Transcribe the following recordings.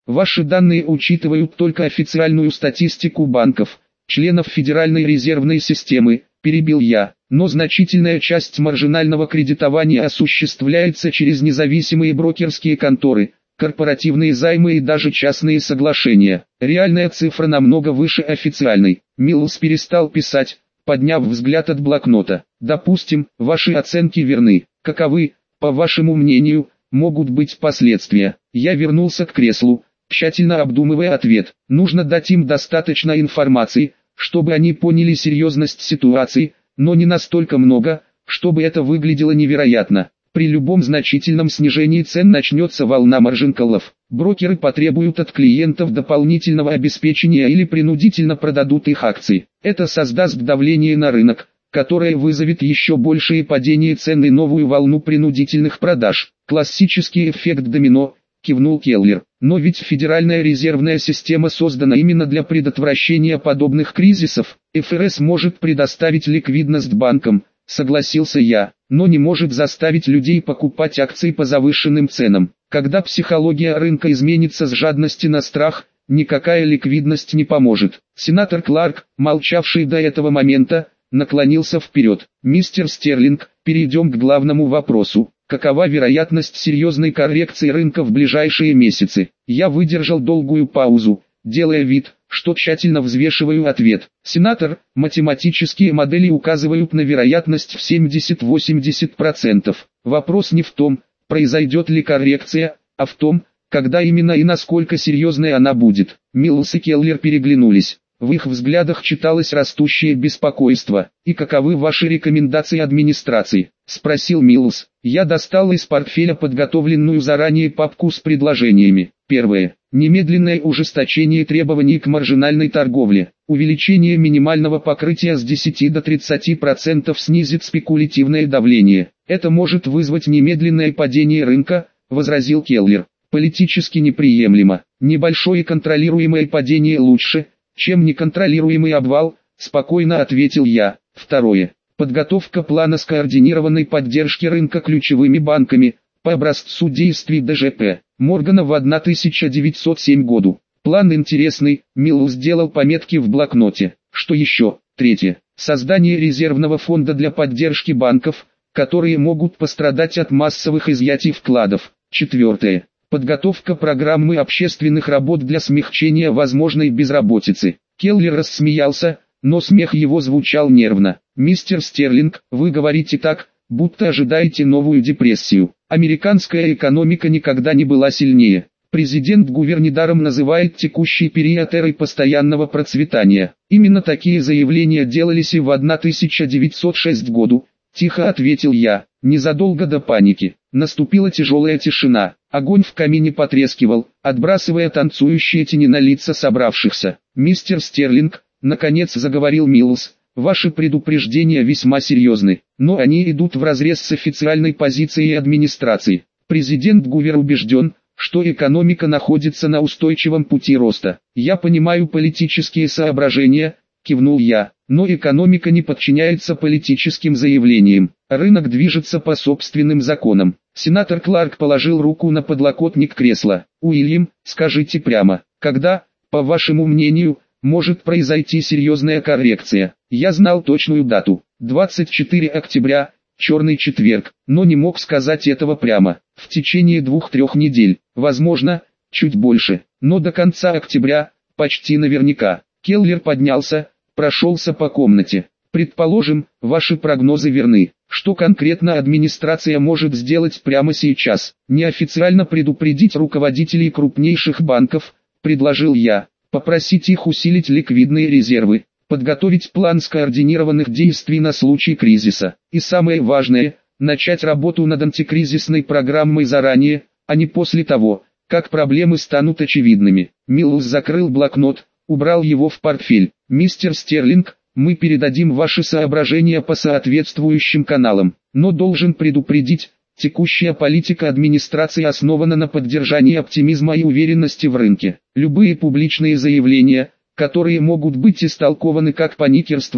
Ваши данные учитывают только официальную статистику банков, членов Федеральной резервной системы, перебил я, но значительная часть маржинального кредитования осуществляется через независимые брокерские конторы, корпоративные займы и даже частные соглашения. Реальная цифра намного выше официальной. Миллс перестал писать, подняв взгляд от блокнота. Допустим, ваши оценки верны. Каковы, по вашему мнению, могут быть последствия? Я вернулся к креслу, тщательно обдумывая ответ. Нужно дать им достаточно информации, чтобы они поняли серьезность ситуации, но не настолько много, чтобы это выглядело невероятно. При любом значительном снижении цен начнется волна маржинколов. Брокеры потребуют от клиентов дополнительного обеспечения или принудительно продадут их акции. Это создаст давление на рынок, которое вызовет еще большее падение цен и новую волну принудительных продаж. Классический эффект домино, кивнул Келлер. Но ведь Федеральная резервная система создана именно для предотвращения подобных кризисов. ФРС может предоставить ликвидность банкам, согласился я, но не может заставить людей покупать акции по завышенным ценам. Когда психология рынка изменится с жадности на страх, никакая ликвидность не поможет. Сенатор Кларк, молчавший до этого момента, наклонился вперед. Мистер Стерлинг, перейдем к главному вопросу. Какова вероятность серьезной коррекции рынка в ближайшие месяцы? Я выдержал долгую паузу, делая вид, что тщательно взвешиваю ответ. Сенатор, математические модели указывают на вероятность в 70-80%. Вопрос не в том, произойдет ли коррекция, а в том, когда именно и насколько серьезной она будет. Миллс и Келлер переглянулись. В их взглядах читалось растущее беспокойство. «И каковы ваши рекомендации администрации?» – спросил Миллс. Я достал из портфеля подготовленную заранее папку с предложениями. Первое. Немедленное ужесточение требований к маржинальной торговле. Увеличение минимального покрытия с 10 до 30% снизит спекулятивное давление. Это может вызвать немедленное падение рынка, возразил Келлер. Политически неприемлемо. Небольшое контролируемое падение лучше, чем неконтролируемый обвал, спокойно ответил я. Второе. Подготовка плана скоординированной поддержки рынка ключевыми банками, по образцу действий ДЖП Моргана в 1907 году. План интересный, Миллс сделал пометки в блокноте. Что еще? Третье. Создание резервного фонда для поддержки банков, которые могут пострадать от массовых изъятий вкладов. Четвертое. Подготовка программы общественных работ для смягчения возможной безработицы. Келлер рассмеялся, но смех его звучал нервно. «Мистер Стерлинг, вы говорите так, будто ожидаете новую депрессию. Американская экономика никогда не была сильнее. Президент Гувер недаром называет текущий период эрой постоянного процветания. Именно такие заявления делались и в 1906 году», — тихо ответил я. Незадолго до паники. Наступила тяжелая тишина. Огонь в камине потрескивал, отбрасывая танцующие тени на лица собравшихся. «Мистер Стерлинг», — наконец заговорил Миллс, — «ваши предупреждения весьма серьезны, но они идут вразрез с официальной позицией администрации. Президент Гувер убежден, что экономика находится на устойчивом пути роста. Я понимаю политические соображения», — кивнул я, — «но экономика не подчиняется политическим заявлениям. Рынок движется по собственным законам». Сенатор Кларк положил руку на подлокотник кресла. «Уильям, скажите прямо, когда, по вашему мнению, может произойти серьезная коррекция?» Я знал точную дату. 24 октября, черный четверг, но не мог сказать этого прямо. В течение 2-3 недель, возможно, чуть больше, но до конца октября, почти наверняка. Келлер поднялся, прошелся по комнате. «Предположим, ваши прогнозы верны. Что конкретно администрация может сделать прямо сейчас? Неофициально предупредить руководителей крупнейших банков», — предложил я. «Попросить их усилить ликвидные резервы, подготовить план скоординированных действий на случай кризиса. И самое важное, начать работу над антикризисной программой заранее, а не после того, как проблемы станут очевидными». Миллс закрыл блокнот, убрал его в портфель. «Мистер Стерлинг, мы передадим ваши соображения по соответствующим каналам, но должен предупредить, текущая политика администрации основана на поддержании оптимизма и уверенности в рынке. Любые публичные заявления, которые могут быть истолкованы как паникерство,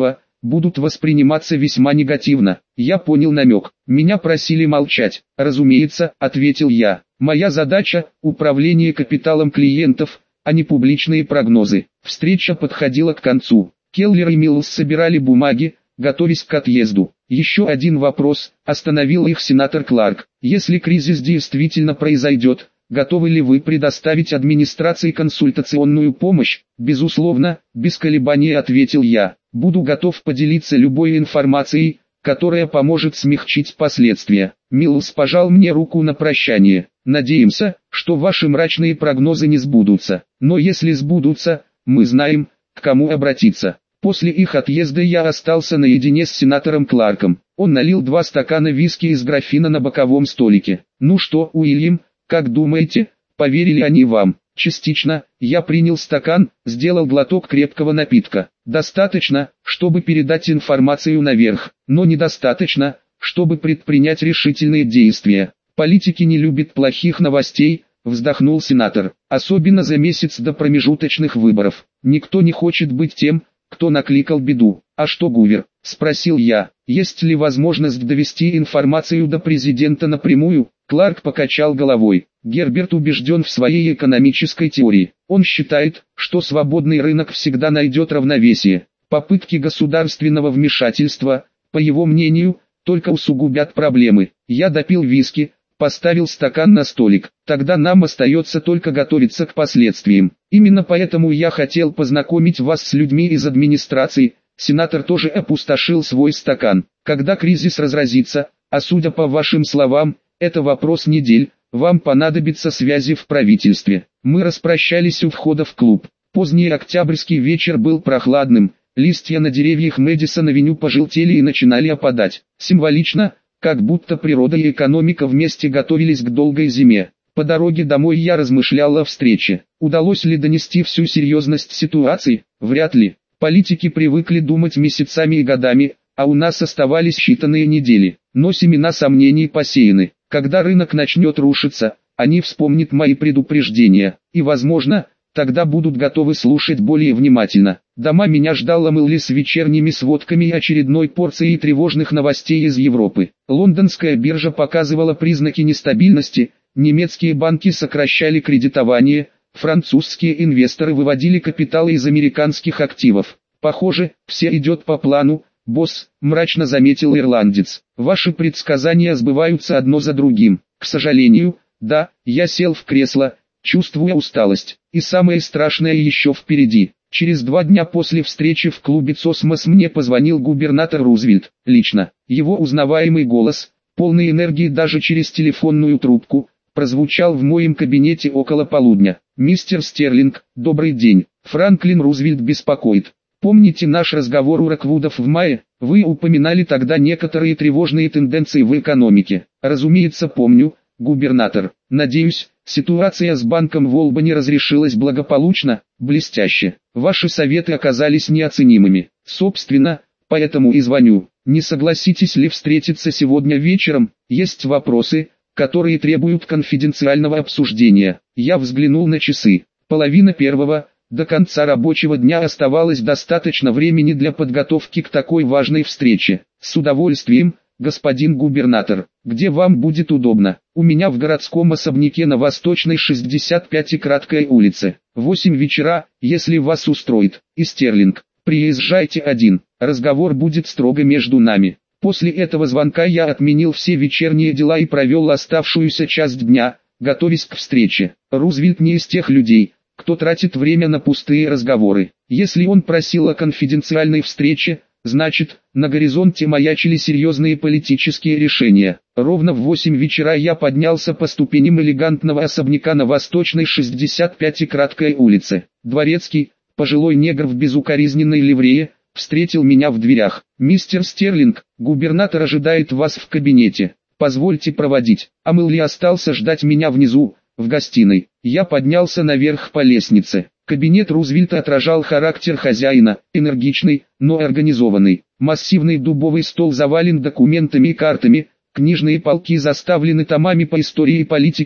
будут восприниматься весьма негативно. Я понял намек. Меня просили молчать. Разумеется, ответил я. Моя задача – управление капиталом клиентов, а не публичные прогнозы. Встреча подходила к концу. Келлер и Миллс собирали бумаги, готовясь к отъезду. Еще один вопрос, остановил их сенатор Кларк. Если кризис действительно произойдет, готовы ли вы предоставить администрации консультационную помощь? Безусловно, без колебаний ответил я. Буду готов поделиться любой информацией, которая поможет смягчить последствия. Миллс пожал мне руку на прощание. Надеемся, что ваши мрачные прогнозы не сбудутся. Но если сбудутся, мы знаем, к кому обратиться. После их отъезда я остался наедине с сенатором Кларком. Он налил 2 стакана виски из графина на боковом столике. «Ну что, Уильям, как думаете, поверили они вам?» «Частично». Я принял стакан, сделал глоток крепкого напитка. Достаточно, чтобы передать информацию наверх, но недостаточно, чтобы предпринять решительные действия. «Политики не любят плохих новостей», вздохнул сенатор, особенно за месяц до промежуточных выборов. Никто не хочет быть тем, кто накликал беду. «А что, Гувер?» – спросил я. «Есть ли возможность довести информацию до президента напрямую?» Кларк покачал головой. Герберт убежден в своей экономической теории. Он считает, что свободный рынок всегда найдет равновесие. Попытки государственного вмешательства, по его мнению, только усугубят проблемы. Я допил виски, поставил стакан на столик. Тогда нам остается только готовиться к последствиям. Именно поэтому я хотел познакомить вас с людьми из администрации. Сенатор тоже опустошил свой стакан. Когда кризис разразится, а судя по вашим словам, это вопрос недель, вам понадобятся связи в правительстве. Мы распрощались у входа в клуб. Поздний октябрьский вечер был прохладным, листья на деревьях Мэдисон-авеню пожелтели и начинали опадать. Символично, как будто природа и экономика вместе готовились к долгой зиме. По дороге домой я размышлял о встрече. Удалось ли донести всю серьезность ситуации? Вряд ли. Политики привыкли думать месяцами и годами, а у нас оставались считанные недели. Но семена сомнений посеяны. Когда рынок начнет рушиться, они вспомнят мои предупреждения, и, возможно, тогда будут готовы слушать более внимательно. Дома меня ждала Мэлли с вечерними сводками и очередной порцией тревожных новостей из Европы. Лондонская биржа показывала признаки нестабильности, немецкие банки сокращали кредитование, французские инвесторы выводили капиталы из американских активов. «Похоже, все идет по плану, босс», – мрачно заметил ирландец. «Ваши предсказания сбываются одно за другим». «К сожалению, да». Я сел в кресло, чувствуя усталость. И самое страшное еще впереди. Через 2 дня после встречи в клубе «Цосмос» мне позвонил губернатор Рузвельт, лично. Его узнаваемый голос, полный энергии даже через телефонную трубку, прозвучал в моем кабинете около полудня. «Мистер Стерлинг, добрый день. Франклин Рузвельт беспокоит. Помните наш разговор у Роквудов в мае? Вы упоминали тогда некоторые тревожные тенденции в экономике». «Разумеется, помню, губернатор. Надеюсь, ситуация с банком в Олбани разрешилась благополучно?» «Блестяще. Ваши советы оказались неоценимыми. Собственно, поэтому и звоню. Не согласитесь ли встретиться сегодня вечером? Есть вопросы, которые требуют конфиденциального обсуждения». Я взглянул на часы. 1:30. До конца рабочего дня оставалось достаточно времени для подготовки к такой важной встрече. «С удовольствием, господин губернатор. Где вам будет удобно?» «У меня в городском особняке на Восточной 65 и Краткой улице. 8 вечера, если вас устроит. И Стерлинг, приезжайте один. Разговор будет строго между нами». После этого звонка я отменил все вечерние дела и провел оставшуюся часть дня, готовясь к встрече. Рузвельт не из тех людей, кто тратит время на пустые разговоры. Если он просил о конфиденциальной встрече, значит, на горизонте маячили серьезные политические решения. Ровно в 8 вечера я поднялся по ступеням элегантного особняка на Восточной 65 и Краткой улице. Дворецкий, пожилой негр в безукоризненной ливрее, встретил меня в дверях. «Мистер Стерлинг, губернатор ожидает вас в кабинете. Позвольте проводить». А Мэлли остался ждать меня внизу, в гостиной. Я поднялся наверх по лестнице. Кабинет Рузвельта отражал характер хозяина, энергичный, но организованный. Массивный дубовый стол завален документами и картами, книжные полки заставлены томами по истории и политике,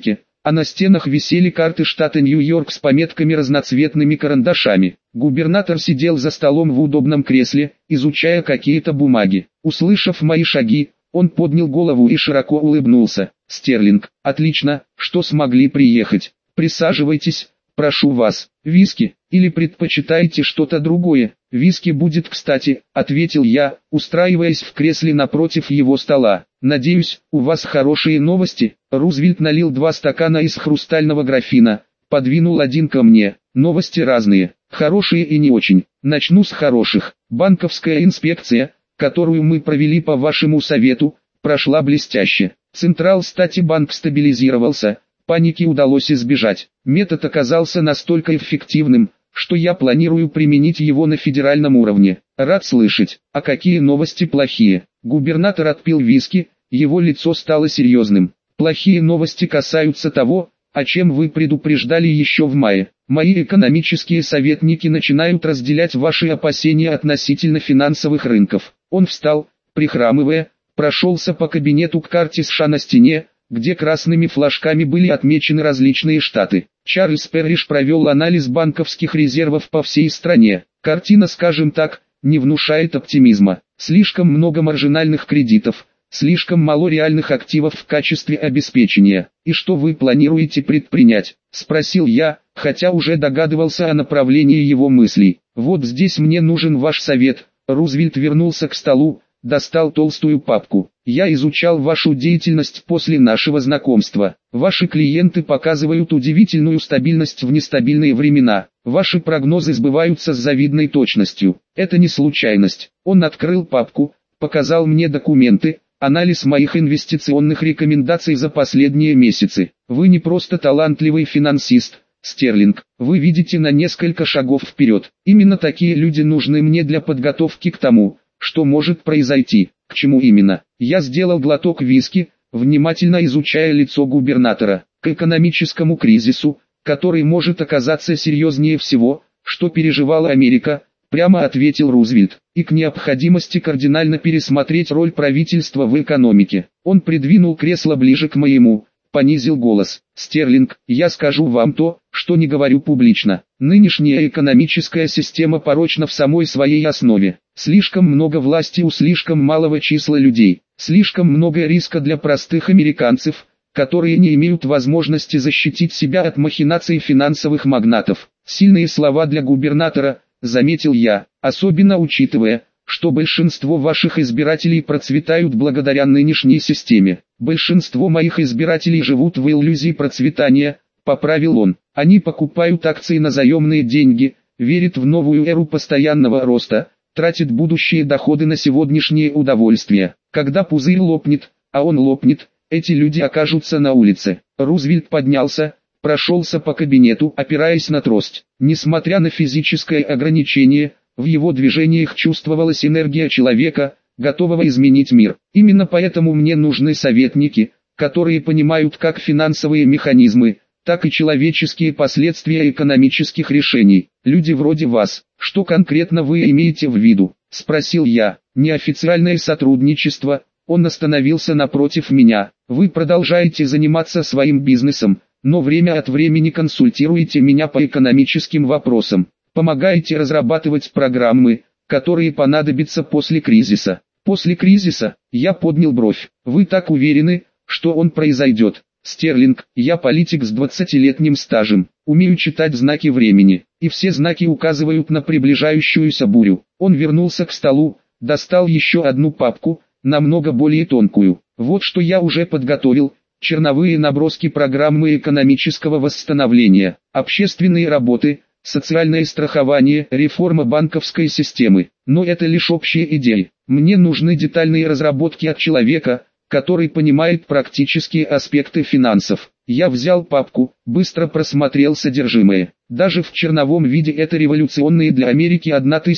а на стенах висели карты штата Нью-Йорк с пометками разноцветными карандашами. Губернатор сидел за столом в удобном кресле, изучая какие-то бумаги. Услышав мои шаги, он поднял голову и широко улыбнулся. «Стерлинг, отлично, что смогли приехать. Присаживайтесь, прошу вас. Виски, или предпочитаете что-то другое?» «Виски будет кстати», — ответил я, устраиваясь в кресле напротив его стола. «Надеюсь, у вас хорошие новости?» Рузвельт налил 2 стакана из хрустального графина, подвинул один ко мне. «Новости разные, хорошие и не очень. Начну с хороших. Банковская инспекция, которую мы провели по вашему совету, прошла блестяще. Централ Стати Банк стабилизировался, паники удалось избежать. Метод оказался настолько эффективным, что я планирую применить его на федеральном уровне. Рад слышать. А какие новости плохие?» Губернатор отпил виски, его лицо стало серьезным. «Плохие новости касаются того, о чем вы предупреждали еще в мае. Мои экономические советники начинают разделять ваши опасения относительно финансовых рынков». Он встал, прихрамывая, прошелся по кабинету к карте США на стене, где красными флажками были отмечены различные штаты. Чарльз Перриш провел анализ банковских резервов по всей стране. Картина, скажем так, не внушает оптимизма. Слишком много маржинальных кредитов, слишком мало реальных активов в качестве обеспечения. «И что вы планируете предпринять?» – спросил я, хотя уже догадывался о направлении его мыслей. «Вот здесь мне нужен ваш совет». Рузвельт вернулся к столу, достал толстую папку. «Я изучал вашу деятельность после нашего знакомства. Ваши клиенты показывают удивительную стабильность в нестабильные времена. Ваши прогнозы сбываются с завидной точностью. Это не случайность». Он открыл папку, показал мне документы, анализ моих инвестиционных рекомендаций за последние месяцы. «Вы не просто талантливый финансист, Стерлинг, вы видите на несколько шагов вперед. Именно такие люди нужны мне для подготовки к тому, что может произойти». «К чему именно?» Я сделал глоток виски, внимательно изучая лицо губернатора. «К экономическому кризису, который может оказаться серьезнее всего, что переживала Америка», прямо ответил Рузвельт, «и к необходимости кардинально пересмотреть роль правительства в экономике». Он придвинул кресло ближе к моему, понизил голос. «Стерлинг, я скажу вам то, что не говорю публично. Нынешняя экономическая система порочна в самой своей основе. Слишком много власти у слишком малого числа людей. Слишком много риска для простых американцев, которые не имеют возможности защитить себя от махинаций финансовых магнатов». «Сильные слова для губернатора», заметил я, особенно учитывая, что большинство ваших избирателей процветают благодаря нынешней системе. «Большинство моих избирателей живут в иллюзии процветания», поправил он. «Они покупают акции на заемные деньги, верят в новую эру постоянного роста, тратят будущие доходы на сегодняшние удовольствия. Когда пузырь лопнет, а он лопнет, эти люди окажутся на улице». Рузвельт поднялся, прошелся по кабинету, опираясь на трость. Несмотря на физическое ограничение, в его движениях чувствовалась энергия человека, готового изменить мир. «Именно поэтому мне нужны советники, которые понимают как финансовые механизмы, так и человеческие последствия экономических решений. Люди вроде вас». «Что конкретно вы имеете в виду?» – спросил я. «Неофициальное сотрудничество». Он остановился напротив меня. «Вы продолжаете заниматься своим бизнесом, но время от времени консультируете меня по экономическим вопросам. Помогаете разрабатывать программы, которые понадобятся после кризиса». «После кризиса?» Я поднял бровь. «Вы так уверены, что он произойдет?» «Стерлинг, я политик с 20-летним стажем, умею читать знаки времени, и все знаки указывают на приближающуюся бурю». Он вернулся к столу, достал еще одну папку, намного более тонкую. «Вот что я уже подготовил: черновые наброски программы экономического восстановления, общественные работы, социальное страхование, реформа банковской системы. Но это лишь общие идеи. Мне нужны детальные разработки от человека, который понимает практические аспекты финансов». Я взял папку, быстро просмотрел содержимое. Даже в черновом виде это революционные для Америки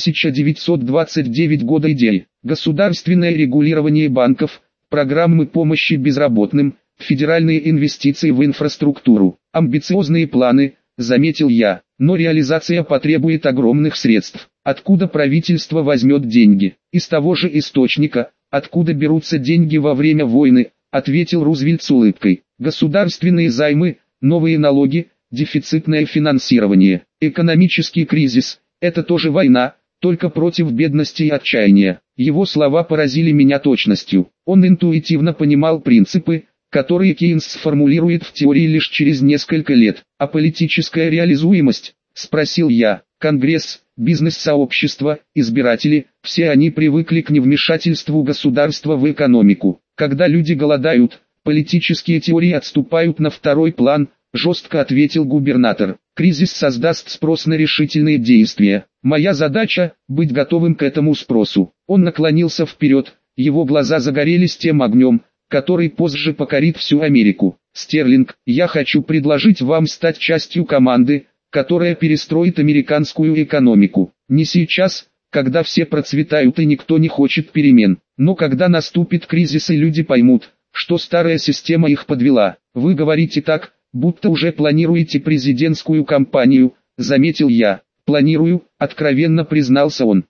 1929 года идеи. Государственное регулирование банков, программы помощи безработным, федеральные инвестиции в инфраструктуру. Амбициозные планы, заметил я, но реализация потребует огромных средств. Откуда правительство возьмет деньги? Из того же источника, откуда берутся деньги во время войны, ответил Рузвельт с улыбкой. Государственные займы, новые налоги, дефицитное финансирование. Экономический кризис – это тоже война, только против бедности и отчаяния. Его слова поразили меня точностью. Он интуитивно понимал принципы, которые Кейнс сформулирует в теории лишь через несколько лет. А политическая реализуемость? Спросил я. Конгресс, бизнес-сообщество, избиратели – все они привыкли к невмешательству государства в экономику. Когда люди голодают, политические теории отступают на второй план, жестко ответил губернатор. Кризис создаст спрос на решительные действия. Моя задача – быть готовым к этому спросу. Он наклонился вперед, его глаза загорелись тем огнем, который позже покорит всю Америку. Стерлинг, я хочу предложить вам стать частью команды, которая перестроит американскую экономику. Не сейчас, когда все процветают и никто не хочет перемен, но когда наступит кризис и люди поймут, что старая система их подвела. Вы говорите так, будто уже планируете президентскую кампанию, заметил я. Планирую, откровенно признался он.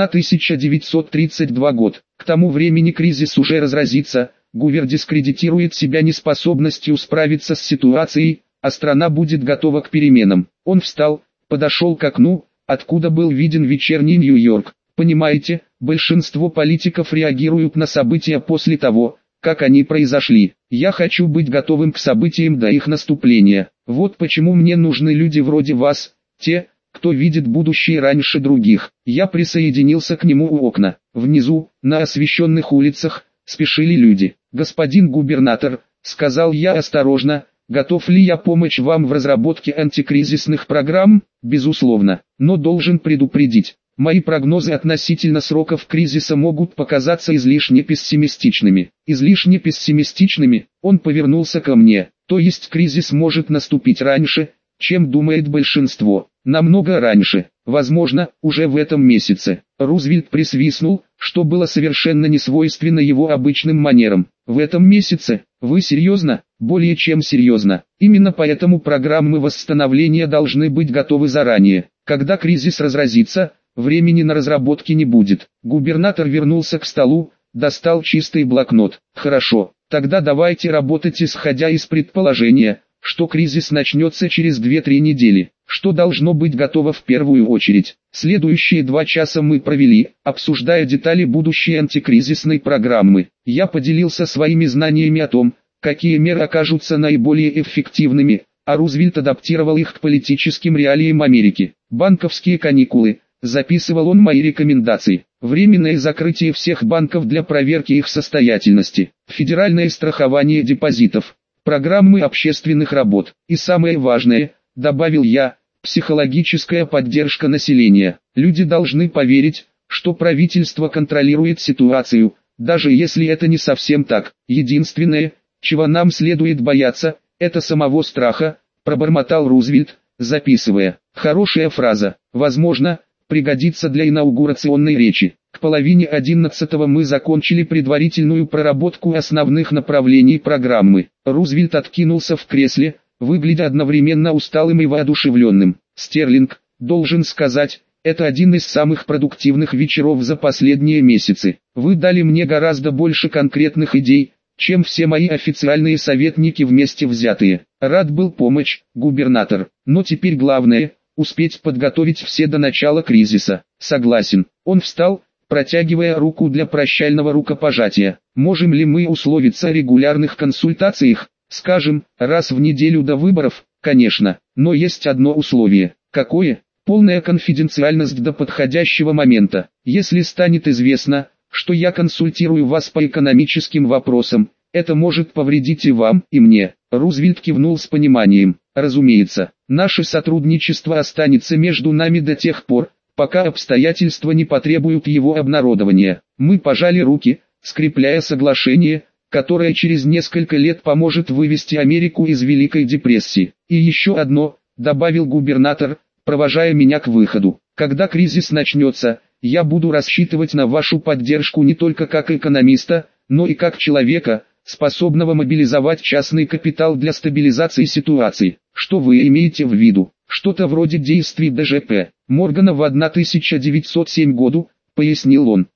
1932 год. К тому времени кризис уже разразится, Гувер дискредитирует себя неспособностью справиться с ситуацией, а страна будет готова к переменам. Он встал, подошел к окну, откуда был виден вечерний Нью-Йорк. Понимаете, большинство политиков реагируют на события после того, как они произошли. Я хочу быть готовым к событиям до их наступления. Вот почему мне нужны люди вроде вас, те, кто видит будущее раньше других. Я присоединился к нему у окна. Внизу, на освещенных улицах, спешили люди. «Господин губернатор», — сказал я осторожно, — «готов ли я помочь вам в разработке антикризисных программ?» «Безусловно, но должен предупредить. Мои прогнозы относительно сроков кризиса могут показаться излишне пессимистичными». «Излишне пессимистичными?» Он повернулся ко мне. «То есть кризис может наступить раньше, чем думает большинство. Намного раньше, возможно, уже в этом месяце». Рузвельт присвистнул, что было совершенно несвойственно его обычным манерам. «В этом месяце? Вы серьезно?» «Более чем серьезно. Именно поэтому программы восстановления должны быть готовы заранее. Когда кризис разразится, времени на разработки не будет». Губернатор вернулся к столу, достал чистый блокнот. «Хорошо, тогда давайте работать исходя из предположения, что кризис начнется через 2-3 недели. Что должно быть готово в первую очередь?» Следующие 2 часа мы провели, обсуждая детали будущей антикризисной программы. Я поделился своими знаниями о том, какие меры окажутся наиболее эффективными, а Рузвельт адаптировал их к политическим реалиям Америки. «Банковские каникулы», записывал он мои рекомендации. «Временное закрытие всех банков для проверки их состоятельности. Федеральное страхование депозитов. Программы общественных работ. И самое важное, добавил я, психологическая поддержка населения. Люди должны поверить, что правительство контролирует ситуацию, даже если это не совсем так. Единственное, чего нам следует бояться, это самого страха», пробормотал Рузвельт, записывая. Хорошая фраза, возможно, пригодится для инаугурационной речи. К половине 11-го мы закончили предварительную проработку основных направлений программы. Рузвельт откинулся в кресле, выглядя одновременно усталым и воодушевленным. «Стерлинг, должен сказать, это один из самых продуктивных вечеров за последние месяцы. Вы дали мне гораздо больше конкретных идей, чем все мои официальные советники вместе взятые. Рад был помочь, губернатор. Но теперь главное – успеть подготовить все до начала кризиса». «Согласен». Он встал, протягивая руку для прощального рукопожатия. «Можем ли мы условиться о регулярных консультациях? Скажем, раз в неделю до выборов?» «Конечно, но есть одно условие». «Какое?» «Полная конфиденциальность до подходящего момента. Если станет известно, что я консультирую вас по экономическим вопросам, это может повредить и вам, и мне». Рузвельт кивнул с пониманием. «Разумеется, наше сотрудничество останется между нами до тех пор, пока обстоятельства не потребуют его обнародования». Мы пожали руки, скрепляя соглашение, которое через несколько лет поможет вывести Америку из Великой депрессии. «И еще одно», добавил губернатор, провожая меня к выходу. «Когда кризис начнется, я буду рассчитывать на вашу поддержку не только как экономиста, но и как человека, способного мобилизовать частный капитал для стабилизации ситуации». «Что вы имеете в виду?» «Что-то вроде действий ДЖП Моргана в 1907 году», пояснил он.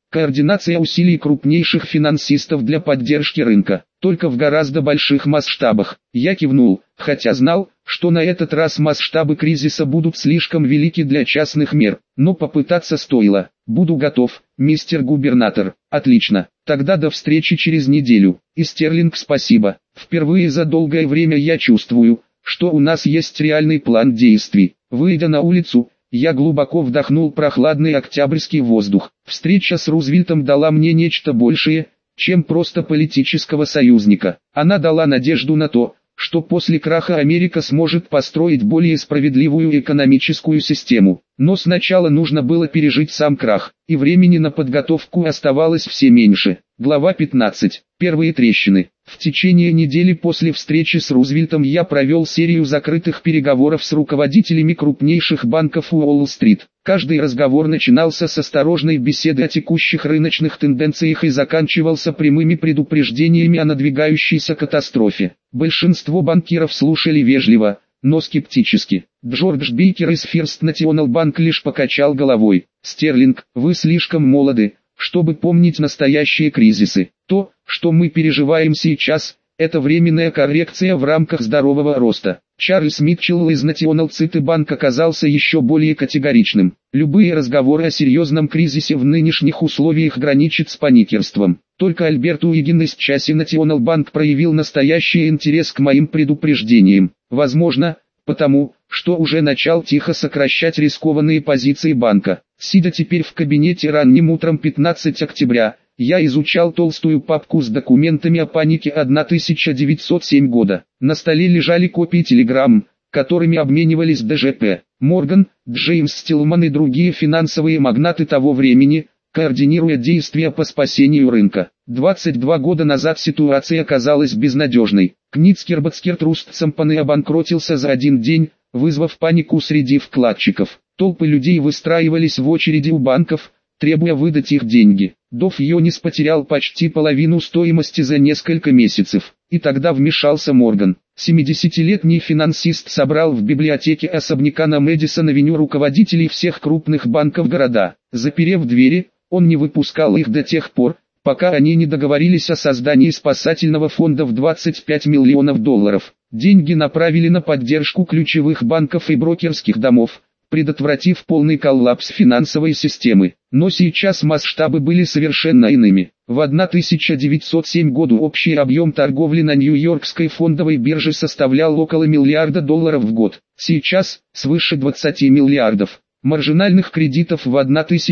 координация усилий крупнейших финансистов для поддержки рынка, только в гораздо больших масштабах. Я кивнул, хотя знал, что на этот раз масштабы кризиса будут слишком велики для частных мер, но попытаться стоило. Буду готов, мистер губернатор. Отлично, тогда до встречи через неделю. И Стерлинг, спасибо. Впервые за долгое время я чувствую, что у нас есть реальный план действий. Выйдя на улицу, я глубоко вдохнул прохладный октябрьский воздух. Встреча с Рузвельтом дала мне нечто большее, чем просто политического союзника. Она дала надежду на то, что после краха Америка сможет построить более справедливую экономическую систему. Но сначала нужно было пережить сам крах, и времени на подготовку оставалось все меньше. Глава 15. Первые трещины. В течение недели после встречи с Рузвельтом я провел серию закрытых переговоров с руководителями крупнейших банков Уолл-стрит. Каждый разговор начинался с осторожной беседы о текущих рыночных тенденциях и заканчивался прямыми предупреждениями о надвигающейся катастрофе. Большинство банкиров слушали вежливо, но скептически. Джордж Бейкер из First National Bank лишь покачал головой. «Стерлинг, вы слишком молоды, чтобы помнить настоящие кризисы. То, что мы переживаем сейчас, это временная коррекция в рамках здорового роста». Чарльз Митчелл из National City Bank оказался еще более категоричным. Любые разговоры о серьезном кризисе в нынешних условиях граничат с паникерством. Только Альберт Уиггин из Chase National Bank проявил настоящий интерес к моим предупреждениям. Возможно, потому, что уже начал тихо сокращать рискованные позиции банка. Сидя теперь в кабинете ранним утром 15 октября, я изучал толстую папку с документами о панике 1907 года. На столе лежали копии телеграмм, которыми обменивались ДЖП, Морган, Джеймс Стилман и другие финансовые магнаты того времени, координируя действия по спасению рынка. 22 года назад ситуация казалась безнадежной. Книтскер-Батскер Труст Сампаны обанкротился за один день, вызвав панику среди вкладчиков. Толпы людей выстраивались в очереди у банков, требуя выдать их деньги. Дов Йонис потерял почти половину стоимости за несколько месяцев. И тогда вмешался Морган. 70-летний финансист собрал в библиотеке особняка на Мэдисон-авеню руководителей всех крупных банков города. Заперев двери, он не выпускал их до тех пор, пока они не договорились о создании спасательного фонда в $25 миллионов. Деньги направили на поддержку ключевых банков и брокерских домов, предотвратив полный коллапс финансовой системы. Но сейчас масштабы были совершенно иными. В 1907 году общий объем торговли на Нью-Йоркской фондовой бирже составлял около $1 миллиарда в год. Сейчас, свыше 20 миллиардов. Маржинальных кредитов в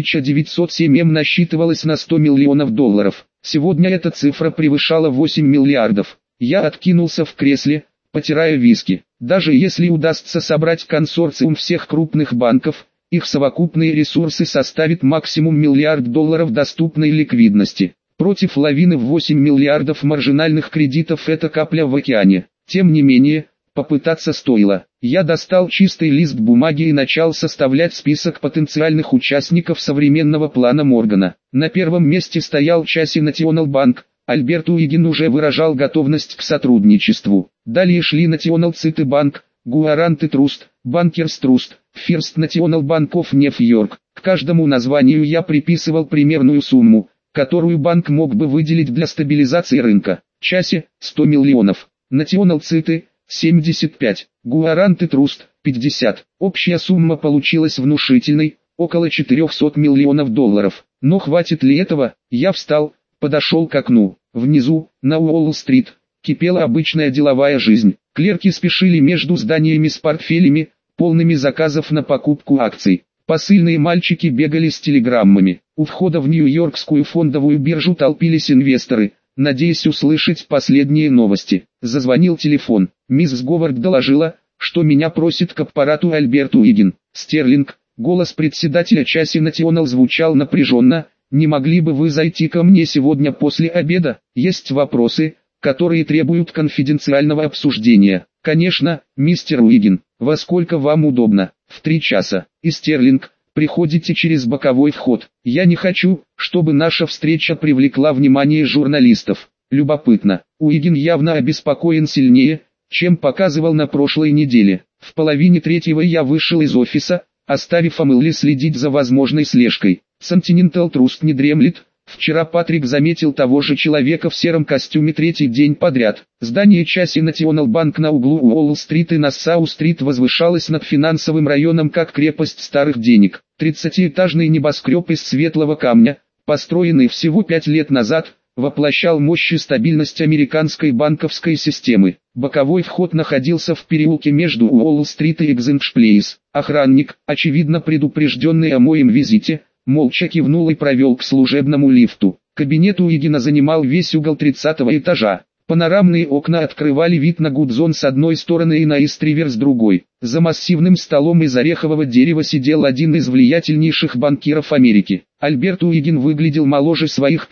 1907 насчитывалось на $100 миллионов. Сегодня эта цифра превышала 8 миллиардов. Я откинулся в кресле, потирая виски. Даже если удастся собрать консорциум всех крупных банков, их совокупные ресурсы составят максимум $1 миллиард доступной ликвидности. Против лавины в 8 миллиардов маржинальных кредитов это капля в океане. Тем не менее, попытаться стоило. Я достал чистый лист бумаги и начал составлять список потенциальных участников современного плана Моргана. На первом месте стоял Chase National Bank. Альберт Уиггин уже выражал готовность к сотрудничеству. Далее шли National City Bank, Guaranty Trust, Bankers Trust, First National Bank of New York. К каждому названию я приписывал примерную сумму, которую банк мог бы выделить для стабилизации рынка. Chase – 100 миллионов, National City – 75, Guaranty Trust – 50. Общая сумма получилась внушительной, около $400 миллионов. Но хватит ли этого? Я встал, подошел к окну. Внизу, на Уолл-стрит, кипела обычная деловая жизнь. Клерки спешили между зданиями с портфелями, полными заказов на покупку акций. Посыльные мальчики бегали с телеграммами. У входа в Нью-Йоркскую фондовую биржу толпились инвесторы, надеясь услышать последние новости. Зазвонил телефон. Мисс Говард доложила, что меня просит к аппарату Альберт Уиггин. «Стерлинг», голос председателя Chase National звучал напряженно, «не могли бы вы зайти ко мне сегодня после обеда? Есть вопросы, которые требуют конфиденциального обсуждения». «Конечно, мистер Уиггин, во сколько вам удобно?» «В 3 часа. И Стерлинг, приходите через боковой вход. Я не хочу, чтобы наша встреча привлекла внимание журналистов». Любопытно, Уиггин явно обеспокоен сильнее, чем показывал на прошлой неделе. В половине 3 я вышел из офиса, оставив Амелли следить за возможной слежкой. Continental Trust не дремлет. Вчера Патрик заметил того же человека в сером костюме третий день подряд. Здание Chase National Bank на углу Уолл-стрит и Нассау-стрит возвышалось над финансовым районом как крепость старых денег. 30-этажный небоскреб из светлого камня, построенный всего 5 лет назад, воплощал мощь и стабильность американской банковской системы. Боковой вход находился в переулке между Уолл-стрит и Экзенш-Плейс. Охранник, очевидно предупрежденный о моем визите, молча кивнул и провел к служебному лифту. Кабинет Уигина занимал весь угол 30-го этажа. Панорамные окна открывали вид на Гудзон с одной стороны и на Ист-Ривер с другой. За массивным столом из орехового дерева сидел один из влиятельнейших банкиров Америки. Альберт Уигин выглядел моложе своих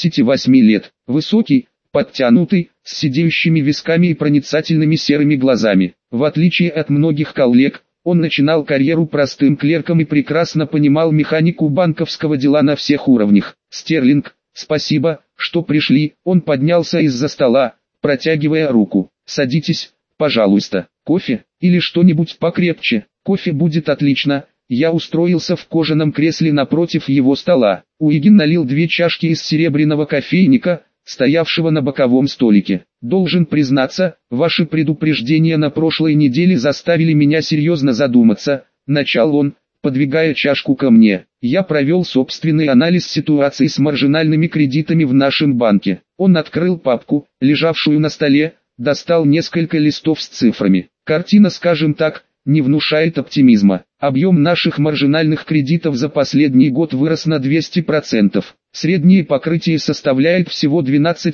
58 лет. Высокий, подтянутый, с сидеющими висками и проницательными серыми глазами. В отличие от многих коллег, он начинал карьеру простым клерком и прекрасно понимал механику банковского дела на всех уровнях. «Стерлинг, спасибо, что пришли». Он поднялся из-за стола, протягивая руку. «Садитесь, пожалуйста. Кофе? Или что-нибудь покрепче?» «Кофе будет отлично». Я устроился в кожаном кресле напротив его стола. Уигин налил 2 чашки из серебряного кофейника, стоявшего на боковом столике. «Должен признаться, ваши предупреждения на прошлой неделе заставили меня серьезно задуматься», — начал он, подвигая чашку ко мне. «Я провел собственный анализ ситуации с маржинальными кредитами в нашем банке». Он открыл папку, лежавшую на столе, достал несколько листов с цифрами. Картина, скажем так, не внушает оптимизма. Объем наших маржинальных кредитов за последний год вырос на 200%. Среднее покрытие составляет всего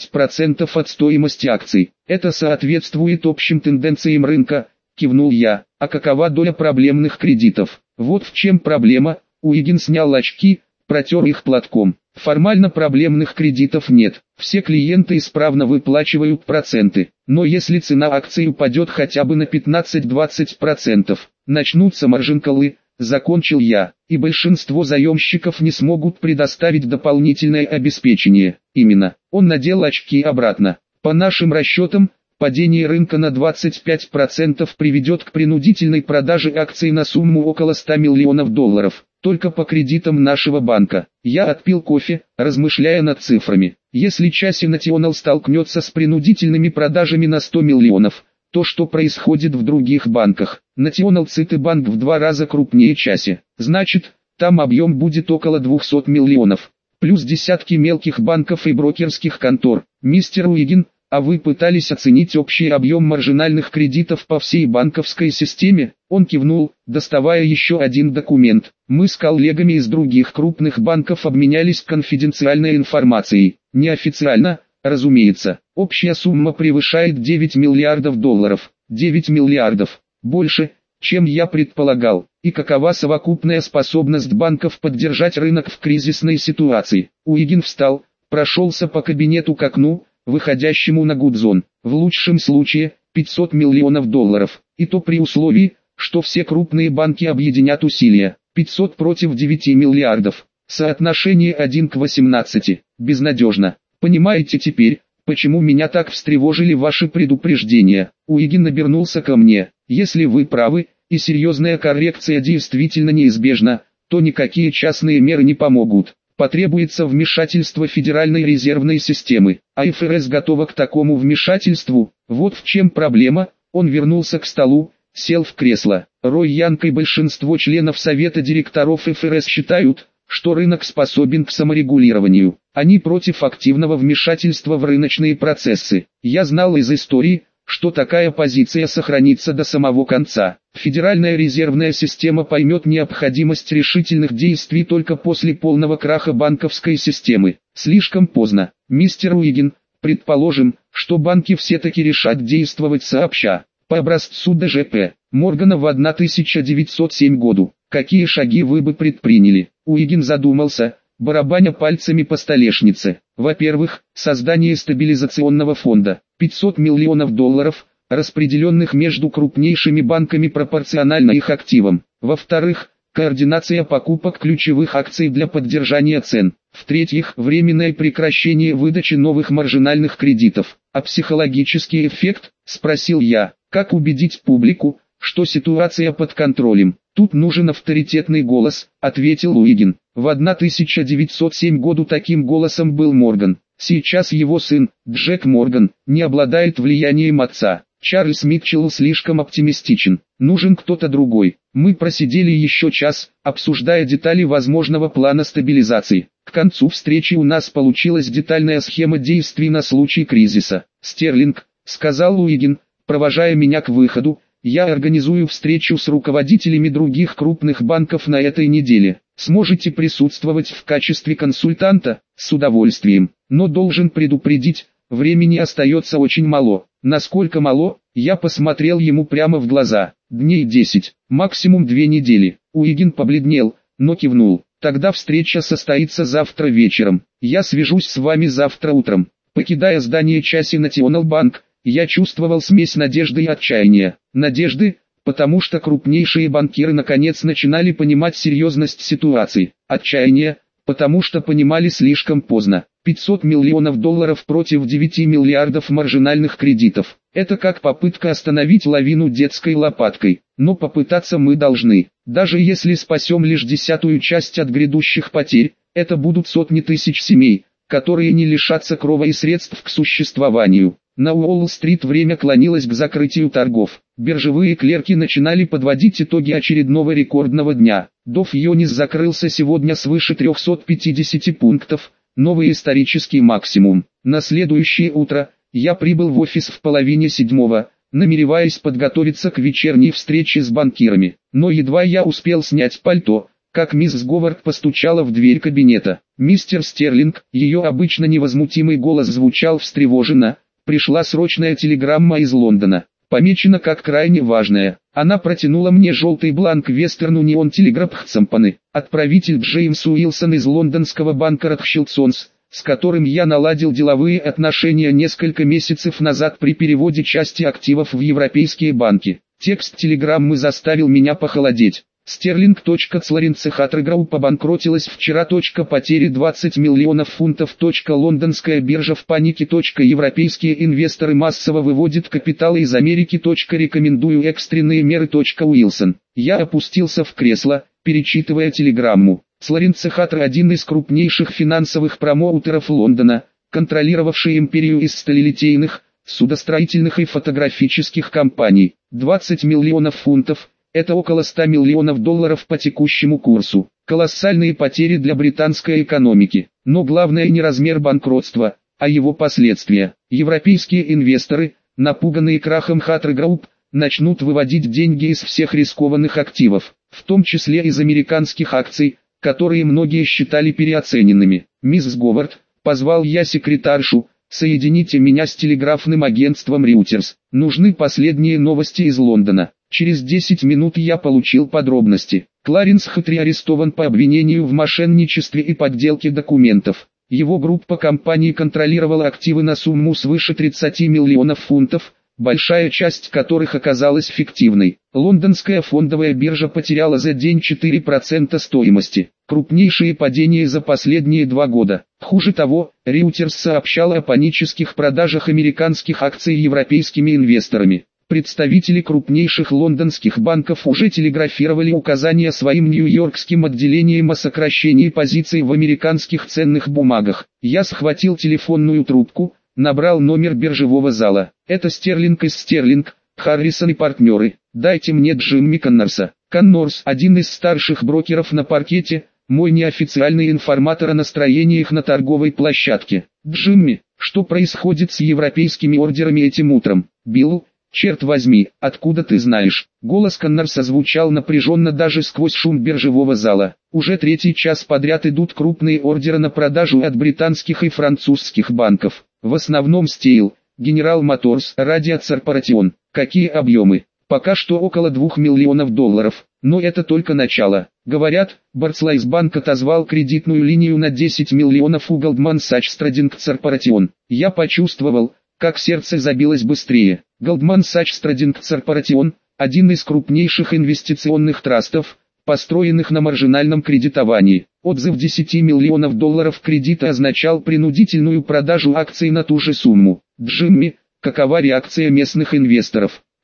12% от стоимости акций. Это соответствует общим тенденциям рынка, кивнул я. А какова доля проблемных кредитов? Вот в чем проблема. Уигин снял очки, протер их платком. Формально проблемных кредитов нет. Все клиенты исправно выплачивают проценты. Но если цена акций упадет хотя бы на 15-20%, начнутся маржинколы, закончил я, и большинство заемщиков не смогут предоставить дополнительное обеспечение. Именно, он надел очки обратно. По нашим расчетам, падение рынка на 25% приведет к принудительной продаже акций на сумму около $100 миллионов. Только по кредитам нашего банка. Я отпил кофе, размышляя над цифрами. Если Chase National столкнется с принудительными продажами на 100 миллионов, то что происходит в других банках? National City Bank в 2 раза крупнее Chase. Значит, там объем будет около 200 миллионов. Плюс десятки мелких банков и брокерских контор. Мистер Уигин, а вы пытались оценить общий объем маржинальных кредитов по всей банковской системе? Он кивнул, доставая еще один документ. Мы с коллегами из других крупных банков обменялись конфиденциальной информацией. Неофициально, разумеется. Общая сумма превышает $9 миллиардов. 9 миллиардов. Больше, чем я предполагал. И какова совокупная способность банков поддержать рынок в кризисной ситуации? Уигин встал, прошелся по кабинету к окну, выходящему на Гудзон. В лучшем случае, $500 миллионов. И то при условии, что все крупные банки объединят усилия. 500 против 9 миллиардов. Соотношение 1 к 18. Безнадежно. Понимаете теперь, почему меня так встревожили ваши предупреждения? Уигин обернулся ко мне. Если вы правы, и серьезная коррекция действительно неизбежна, то никакие частные меры не помогут. Потребуется вмешательство Федеральной резервной системы, а ФРС готова к такому вмешательству. Вот в чем проблема. Он вернулся к столу, сел в кресло. Рой Янг и большинство членов Совета директоров ФРС считают, что рынок способен к саморегулированию. Они против активного вмешательства в рыночные процессы. Я знал из истории, что такая позиция сохранится до самого конца. Федеральная резервная система поймет необходимость решительных действий только после полного краха банковской системы. Слишком поздно. Мистер Уигин, предположим, что банки все-таки решат действовать сообща. По образцу ДЖП Моргана в 1907 году. Какие шаги вы бы предприняли? Уигин задумался, барабаня пальцами по столешнице. Во-первых, создание стабилизационного фонда. $500 миллионов, распределенных между крупнейшими банками пропорционально их активам. Во-вторых, координация покупок ключевых акций для поддержания цен. В-третьих, временное прекращение выдачи новых маржинальных кредитов. А психологический эффект, спросил я, как убедить публику, что ситуация под контролем. Тут нужен авторитетный голос, ответил Луигин. В 1907 году таким голосом был Морган. Сейчас его сын, Джек Морган, не обладает влиянием отца. Чарльз Митчелл слишком оптимистичен. Нужен кто-то другой. Мы просидели еще час, обсуждая детали возможного плана стабилизации. К концу встречи у нас получилась детальная схема действий на случай кризиса. «Стерлинг», — сказал Луигин, провожая меня к выходу, — «я организую встречу с руководителями других крупных банков на этой неделе. Сможете присутствовать в качестве консультанта?» «С удовольствием. Но должен предупредить, времени остается очень мало». «Насколько мало?» Я посмотрел ему прямо в глаза. «Дней 10, максимум 2 недели». Луигин побледнел, но кивнул. «Тогда встреча состоится завтра вечером. Я свяжусь с вами завтра утром». Покидая здание Chase National Bank, я чувствовал смесь надежды и отчаяния. Надежды, потому что крупнейшие банкиры наконец начинали понимать серьезность ситуации. Отчаяние, потому что понимали слишком поздно. 500 миллионов долларов против 9 миллиардов маржинальных кредитов. Это как попытка остановить лавину детской лопаткой. Но попытаться мы должны. Даже если спасем лишь 10-ую часть от грядущих потерь, это будут сотни тысяч семей, которые не лишатся крова и средств к существованию. На Уолл-стрит время клонилось к закрытию торгов. Биржевые клерки начинали подводить итоги очередного рекордного дня. Dow Jones закрылся сегодня свыше 350 пунктов, новый исторический максимум. На следующее утро я прибыл в офис в 6:30, намереваясь подготовиться к вечерней встрече с банкирами. Но едва я успел снять пальто, как мисс Говард постучала в дверь кабинета. «Мистер Стерлинг», ее обычно невозмутимый голос звучал встревоженно, «пришла срочная телеграмма из Лондона, помечена как крайне важная». Она протянула мне желтый бланк Western Union Telegraph Company. Отправитель Джеймс Уилсон из лондонского банка Rothschild&Sons, с которым я наладил деловые отношения несколько месяцев назад при переводе части активов в европейские банки. Текст телеграммы заставил меня похолодеть. Sterling. Clarence Hatter Group обанкротилась вчера. Потери 20 миллионов фунтов. Лондонская биржа в панике. Европейские инвесторы массово выводят капиталы из Америки. Рекомендую экстренные меры. Уилсон. Я опустился в кресло, перечитывая телеграмму. Clarence Hatter, один из крупнейших финансовых промоутеров Лондона, контролировавший империю из сталелитейных, судостроительных и фотографических компаний. 20 миллионов фунтов. Это около 100 миллионов долларов по текущему курсу. Колоссальные потери для британской экономики. Но главное не размер банкротства, а его последствия. Европейские инвесторы, напуганные крахом Hatter Group, начнут выводить деньги из всех рискованных активов, в том числе из американских акций, которые многие считали переоцененными. «Мисс Говард», позвал я секретаршу, «соедините меня с телеграфным агентством Reuters. Нужны последние новости из Лондона». Через 10 минут я получил подробности. Кларенс Хаттер арестован по обвинению в мошенничестве и подделке документов. Его группа компаний контролировала активы на сумму свыше 30 миллионов фунтов, большая часть которых оказалась фиктивной. Лондонская фондовая биржа потеряла за день 4% стоимости. Крупнейшие падения за последние 2 года. Хуже того, Reuters сообщала о панических продажах американских акций европейскими инвесторами. Представители крупнейших лондонских банков уже телеграфировали указания своим нью-йоркским отделениям о сокращении позиций в американских ценных бумагах. Я схватил телефонную трубку, набрал номер биржевого зала. «Это Стерлинг из Стерлинг, Харрисон и партнеры. Дайте мне Джимми Коннорса». Коннорс, один из старших брокеров на паркете, мой неофициальный информатор о настроениях на торговой площадке. «Джимми, что происходит с европейскими ордерами этим утром?» «Билл, черт возьми, откуда ты знаешь?» Голос Коннорса звучал напряженно даже сквозь шум биржевого зала. «Уже 3-й час подряд идут крупные ордеры на продажу от британских и французских банков. В основном Steel, General Motors, Radio Corporation. Какие объемы? Пока что около 2 миллионов долларов. Но это только начало. Говорят, Barclays Bank отозвал кредитную линию на 10 миллионов у Goldman Sachs Trading Corporation. Я почувствовал, как сердце забилось быстрее. Goldman Sachs Trading Corporation – один из крупнейших инвестиционных трастов, построенных на маржинальном кредитовании. Отзыв 10 миллионов долларов кредита означал принудительную продажу акций на ту же сумму. «Джимми, какова реакция местных инвесторов?»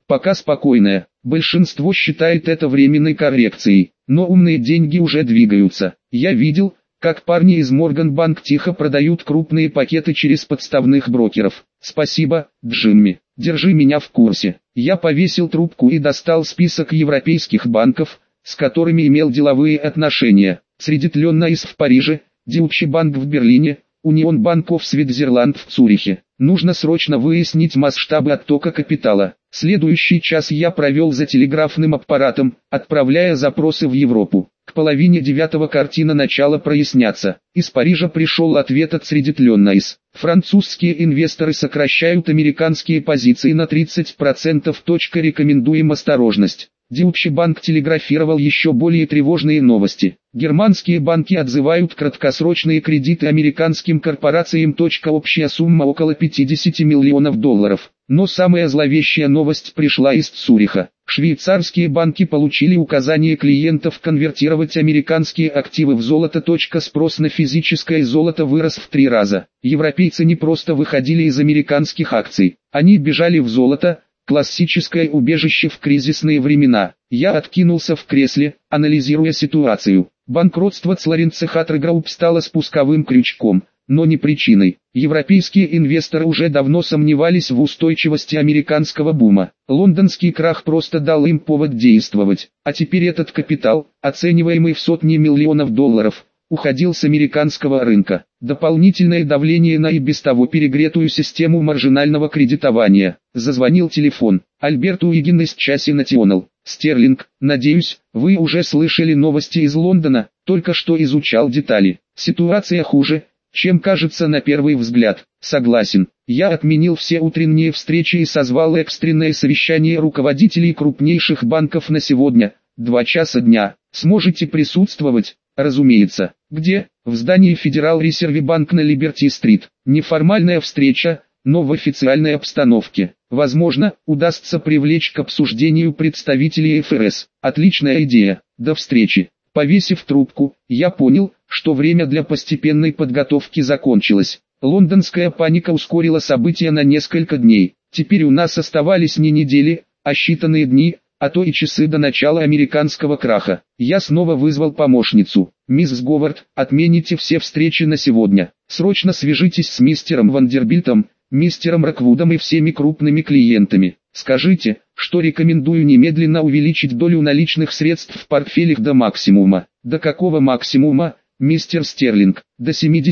Пока спокойная. Большинство считает это временной коррекцией, но умные деньги уже двигаются. Я видел, как парни из Морганбанк тихо продают крупные пакеты через подставных брокеров. Спасибо, Джимми. Держи меня в курсе. Я повесил трубку и достал список европейских банков, с которыми имел деловые отношения. Credit Lyonnais в Париже, Deutsche Bank в Берлине, Union Bank of Switzerland в Цюрихе. Нужно срочно выяснить масштабы оттока капитала. Следующий час я провел за телеграфным аппаратом, отправляя запросы в Европу. К половине 9 картина начала проясняться. Из Парижа пришел ответ от Credit Lyonnais. Французские инвесторы сокращают американские позиции на 30%. Рекомендуем осторожность. Deutsche Bank телеграфировал еще более тревожные новости. Германские банки отзывают краткосрочные кредиты американским корпорациям. Общая сумма около 50 миллионов долларов. Но самая зловещая новость пришла из Цюриха. Швейцарские банки получили указание клиентов конвертировать американские активы в золото. Спрос на физическое золото вырос в 3 раза. Европейцы не просто выходили из американских акций, они бежали в золото. Классическое убежище в кризисные времена. Я откинулся в кресле, анализируя ситуацию. Банкротство Clarence Hatter Group стало спусковым крючком, но не причиной. Европейские инвесторы уже давно сомневались в устойчивости американского бума. Лондонский крах просто дал им повод действовать. А теперь этот капитал, оцениваемый в сотни миллионов долларов, уходил с американского рынка. Дополнительное давление на и без того перегретую систему маржинального кредитования. Зазвонил телефон. Альберт Уиген из Chase National. Стерлинг, надеюсь, вы уже слышали новости из Лондона, только что изучал детали. Ситуация хуже, чем кажется на первый взгляд. Согласен. Я отменил все утренние встречи и созвал экстренное совещание руководителей крупнейших банков на сегодня, 2 часа дня. Сможете присутствовать? Разумеется. Где? В здании Федерал Резерв Банк на Либерти-стрит. Неформальная встреча, но в официальной обстановке. Возможно, удастся привлечь к обсуждению представителей ФРС. Отличная идея. До встречи. Повесив трубку, я понял, что время для постепенной подготовки закончилось. Лондонская паника ускорила события на несколько дней. Теперь у нас оставались не недели, а считанные дни, а то и часы до начала американского краха. Я снова вызвал помощницу. «Мисс Говард, отмените все встречи на сегодня. Срочно свяжитесь с мистером Вандербильтом, мистером Роквудом и всеми крупными клиентами. Скажите, что рекомендую немедленно увеличить долю наличных средств в портфелях до максимума». «До какого максимума, мистер Стерлинг?» «До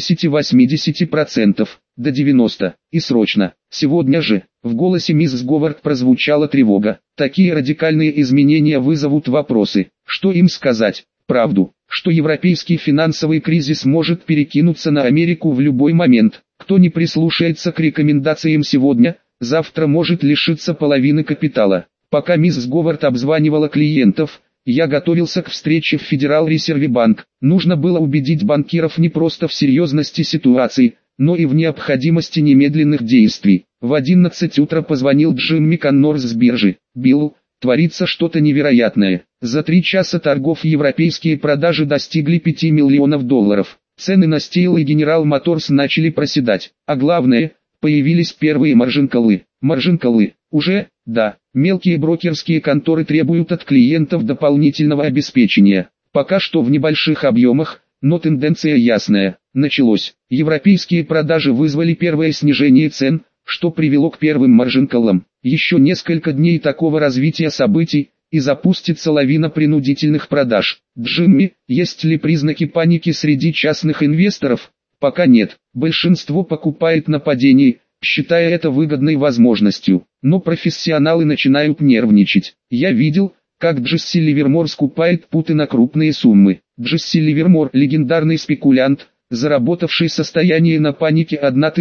70-80%, до 90%, и срочно, сегодня же». В голосе мисс Говард прозвучала тревога. Такие радикальные изменения вызовут вопросы. Что им сказать? Правду, что европейский финансовый кризис может перекинуться на Америку в любой момент. Кто не прислушается к рекомендациям сегодня, завтра может лишиться половины капитала. Пока мисс Говард обзванивала клиентов, я готовился к встрече в Федерал Резерв Банк. Нужно было убедить банкиров не просто в серьезности ситуации, но и в необходимости немедленных действий. В 11 утра позвонил Джимми Коннорс с биржи. «Билл, творится что-то невероятное. За 3 часа торгов европейские продажи достигли 5 миллионов долларов. Цены на Steel и General Motors начали проседать. А главное, появились первые маржин-коллы». Маржин-коллы? Уже? Да. Мелкие брокерские конторы требуют от клиентов дополнительного обеспечения. Пока что в небольших объемах, но тенденция ясная. Началось. Европейские продажи вызвали первое снижение цен, что привело к первым маржин-коллам. Еще несколько дней такого развития событий, и запустится лавина принудительных продаж. Джимми, есть ли признаки паники среди частных инвесторов? Пока нет. Большинство покупает на падении, считая это выгодной возможностью. Но профессионалы начинают нервничать. Я видел, как Джесси Ливермор скупает путы на крупные суммы. Джесси Ливермор – легендарный спекулянт, заработавший состояние на панике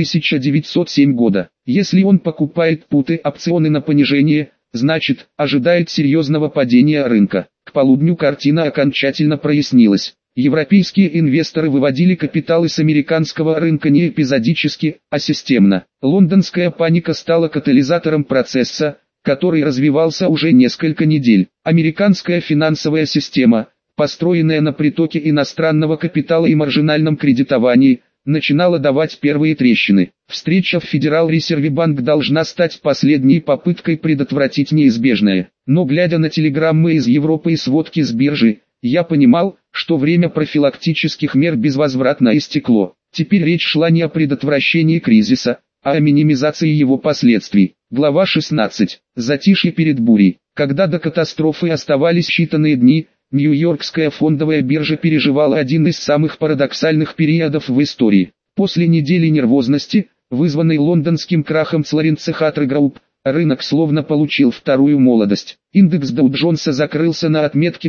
1907 года. Если он покупает путы опционы на понижение, значит, ожидает серьезного падения рынка. К полудню картина окончательно прояснилась. Европейские инвесторы выводили капиталы с американского рынка не эпизодически, а системно. Лондонская паника стала катализатором процесса, который развивался уже несколько недель. Американская финансовая система, построенная на притоке иностранного капитала и маржинальном кредитовании, начинала давать первые трещины. Встреча в Федерал Резерв Банк должна стать последней попыткой предотвратить неизбежное. Но глядя на телеграммы из Европы и сводки с биржи, я понимал, что время профилактических мер безвозвратно истекло. Теперь речь шла не о предотвращении кризиса, а о минимизации его последствий. Глава 16. Затишье перед бурей. Когда до катастрофы оставались считанные дни, Нью-Йоркская фондовая биржа переживала один из самых парадоксальных периодов в истории. После недели нервозности, вызванной лондонским крахом Clarence Hatter Group, рынок словно получил вторую молодость. Индекс Dow Джонса закрылся на отметке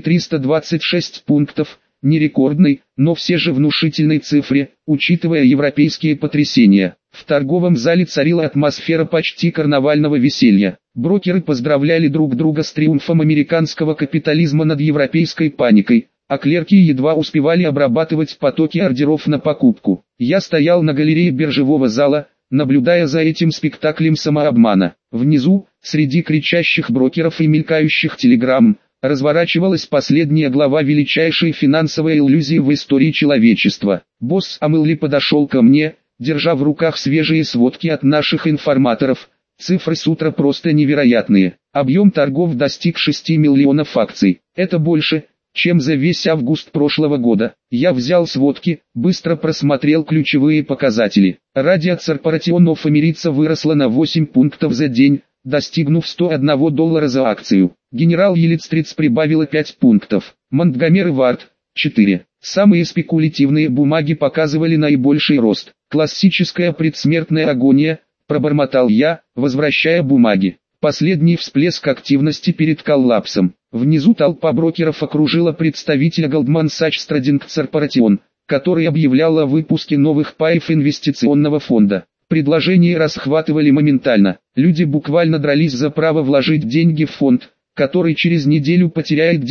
326 пунктов, не рекордной, но все же внушительной цифре, учитывая европейские потрясения. В торговом зале царила атмосфера почти карнавального веселья. Брокеры поздравляли друг друга с триумфом американского капитализма над европейской паникой, а клерки едва успевали обрабатывать потоки ордеров на покупку. Я стоял на галерее биржевого зала, наблюдая за этим спектаклем самообмана. Внизу, среди кричащих брокеров и мелькающих телеграмм, разворачивалась последняя глава величайшей финансовой иллюзии в истории человечества. Босс Амелли подошел ко мне, держа в руках свежие сводки от наших информаторов. Цифры с утра просто невероятные. Объем торгов достиг 6 миллионов акций. Это больше, чем за весь август прошлого года. Я взял сводки, быстро просмотрел ключевые показатели. Радио Corporation of America выросла на 8 пунктов за день, достигнув $101 за акцию. Генерал Елитстриц прибавила 5 пунктов. Монтгомери Вард – 4. Самые спекулятивные бумаги показывали наибольший рост. Классическая предсмертная агония, пробормотал я, возвращая бумаги. Последний всплеск активности перед коллапсом. Внизу толпа брокеров окружила представителя Goldman Sachs Trading Corporation, который объявлял о выпуске новых паев инвестиционного фонда. Предложения расхватывали моментально. Люди буквально дрались за право вложить деньги в фонд, который через неделю потеряет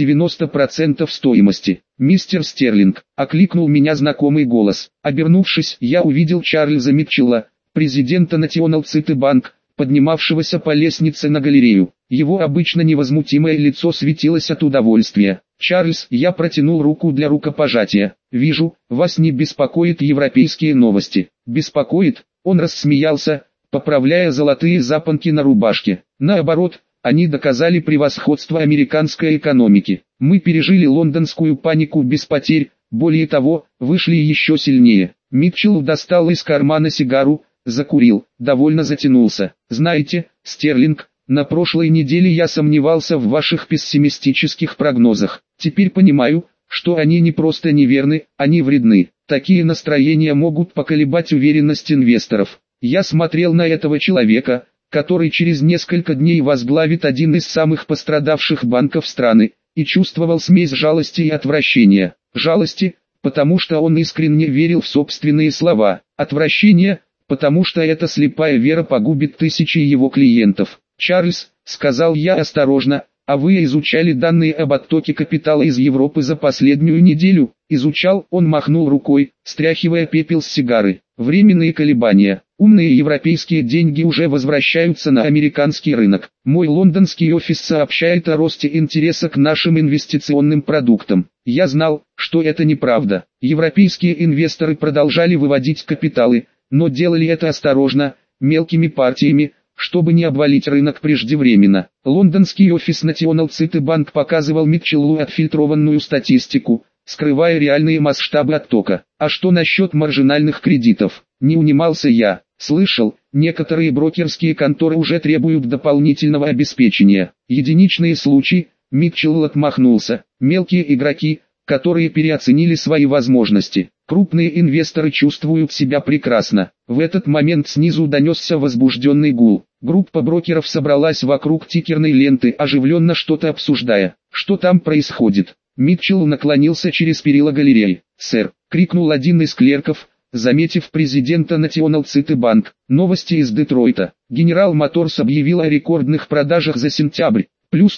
90% стоимости. «Мистер Стерлинг», — окликнул меня знакомый голос. Обернувшись, я увидел Чарльза Митчелла, президента National City Bank, поднимавшегося по лестнице на галерею. Его обычно невозмутимое лицо светилось от удовольствия. «Чарльз», — я протянул руку для рукопожатия. «Вижу, вас не беспокоят европейские новости». «Беспокоит?» — он рассмеялся, поправляя золотые запонки на рубашке. «Наоборот, они доказали превосходство американской экономики. Мы пережили лондонскую панику без потерь, более того, вышли еще сильнее». Митчелл достал из кармана сигару, закурил, довольно затянулся. «Знаете, Стерлинг, на прошлой неделе я сомневался в ваших пессимистических прогнозах. Теперь понимаю, что они не просто неверны, они вредны. Такие настроения могут поколебать уверенность инвесторов». Я смотрел на этого человека, который через несколько дней возглавит один из самых пострадавших банков страны, и чувствовал смесь жалости и отвращения. Жалости, потому что он искренне верил в собственные слова. Отвращение, потому что эта слепая вера погубит тысячи его клиентов. «Чарльз», — сказал я осторожно, — «а вы изучали данные об оттоке капитала из Европы за последнюю неделю?» «Изучал», — он махнул рукой, стряхивая пепел с сигары. «Временные колебания. Умные европейские деньги уже возвращаются на американский рынок. Мой лондонский офис сообщает о росте интереса к нашим инвестиционным продуктам. Я знал, что это неправда. Европейские инвесторы продолжали выводить капиталы, но делали это осторожно, мелкими партиями, чтобы не обвалить рынок преждевременно. Лондонский офис National City Bank показывал Митчеллу отфильтрованную статистику, скрывая реальные масштабы оттока. А что насчет маржинальных кредитов? Не унимался я. Слышал, некоторые брокерские конторы уже требуют дополнительного обеспечения. Единичные случаи, Митчелл отмахнулся. Мелкие игроки, которые переоценили свои возможности. Крупные инвесторы чувствуют себя прекрасно. В этот момент снизу донесся возбужденный гул. Группа брокеров собралась вокруг тикерной ленты, оживленно что-то обсуждая. «Что там происходит?» Митчелл наклонился через перила галереи. «Сэр!» — крикнул один из клерков, заметив президента National City Bank. «Новости из Детройта. General Motors объявил о рекордных продажах за сентябрь, плюс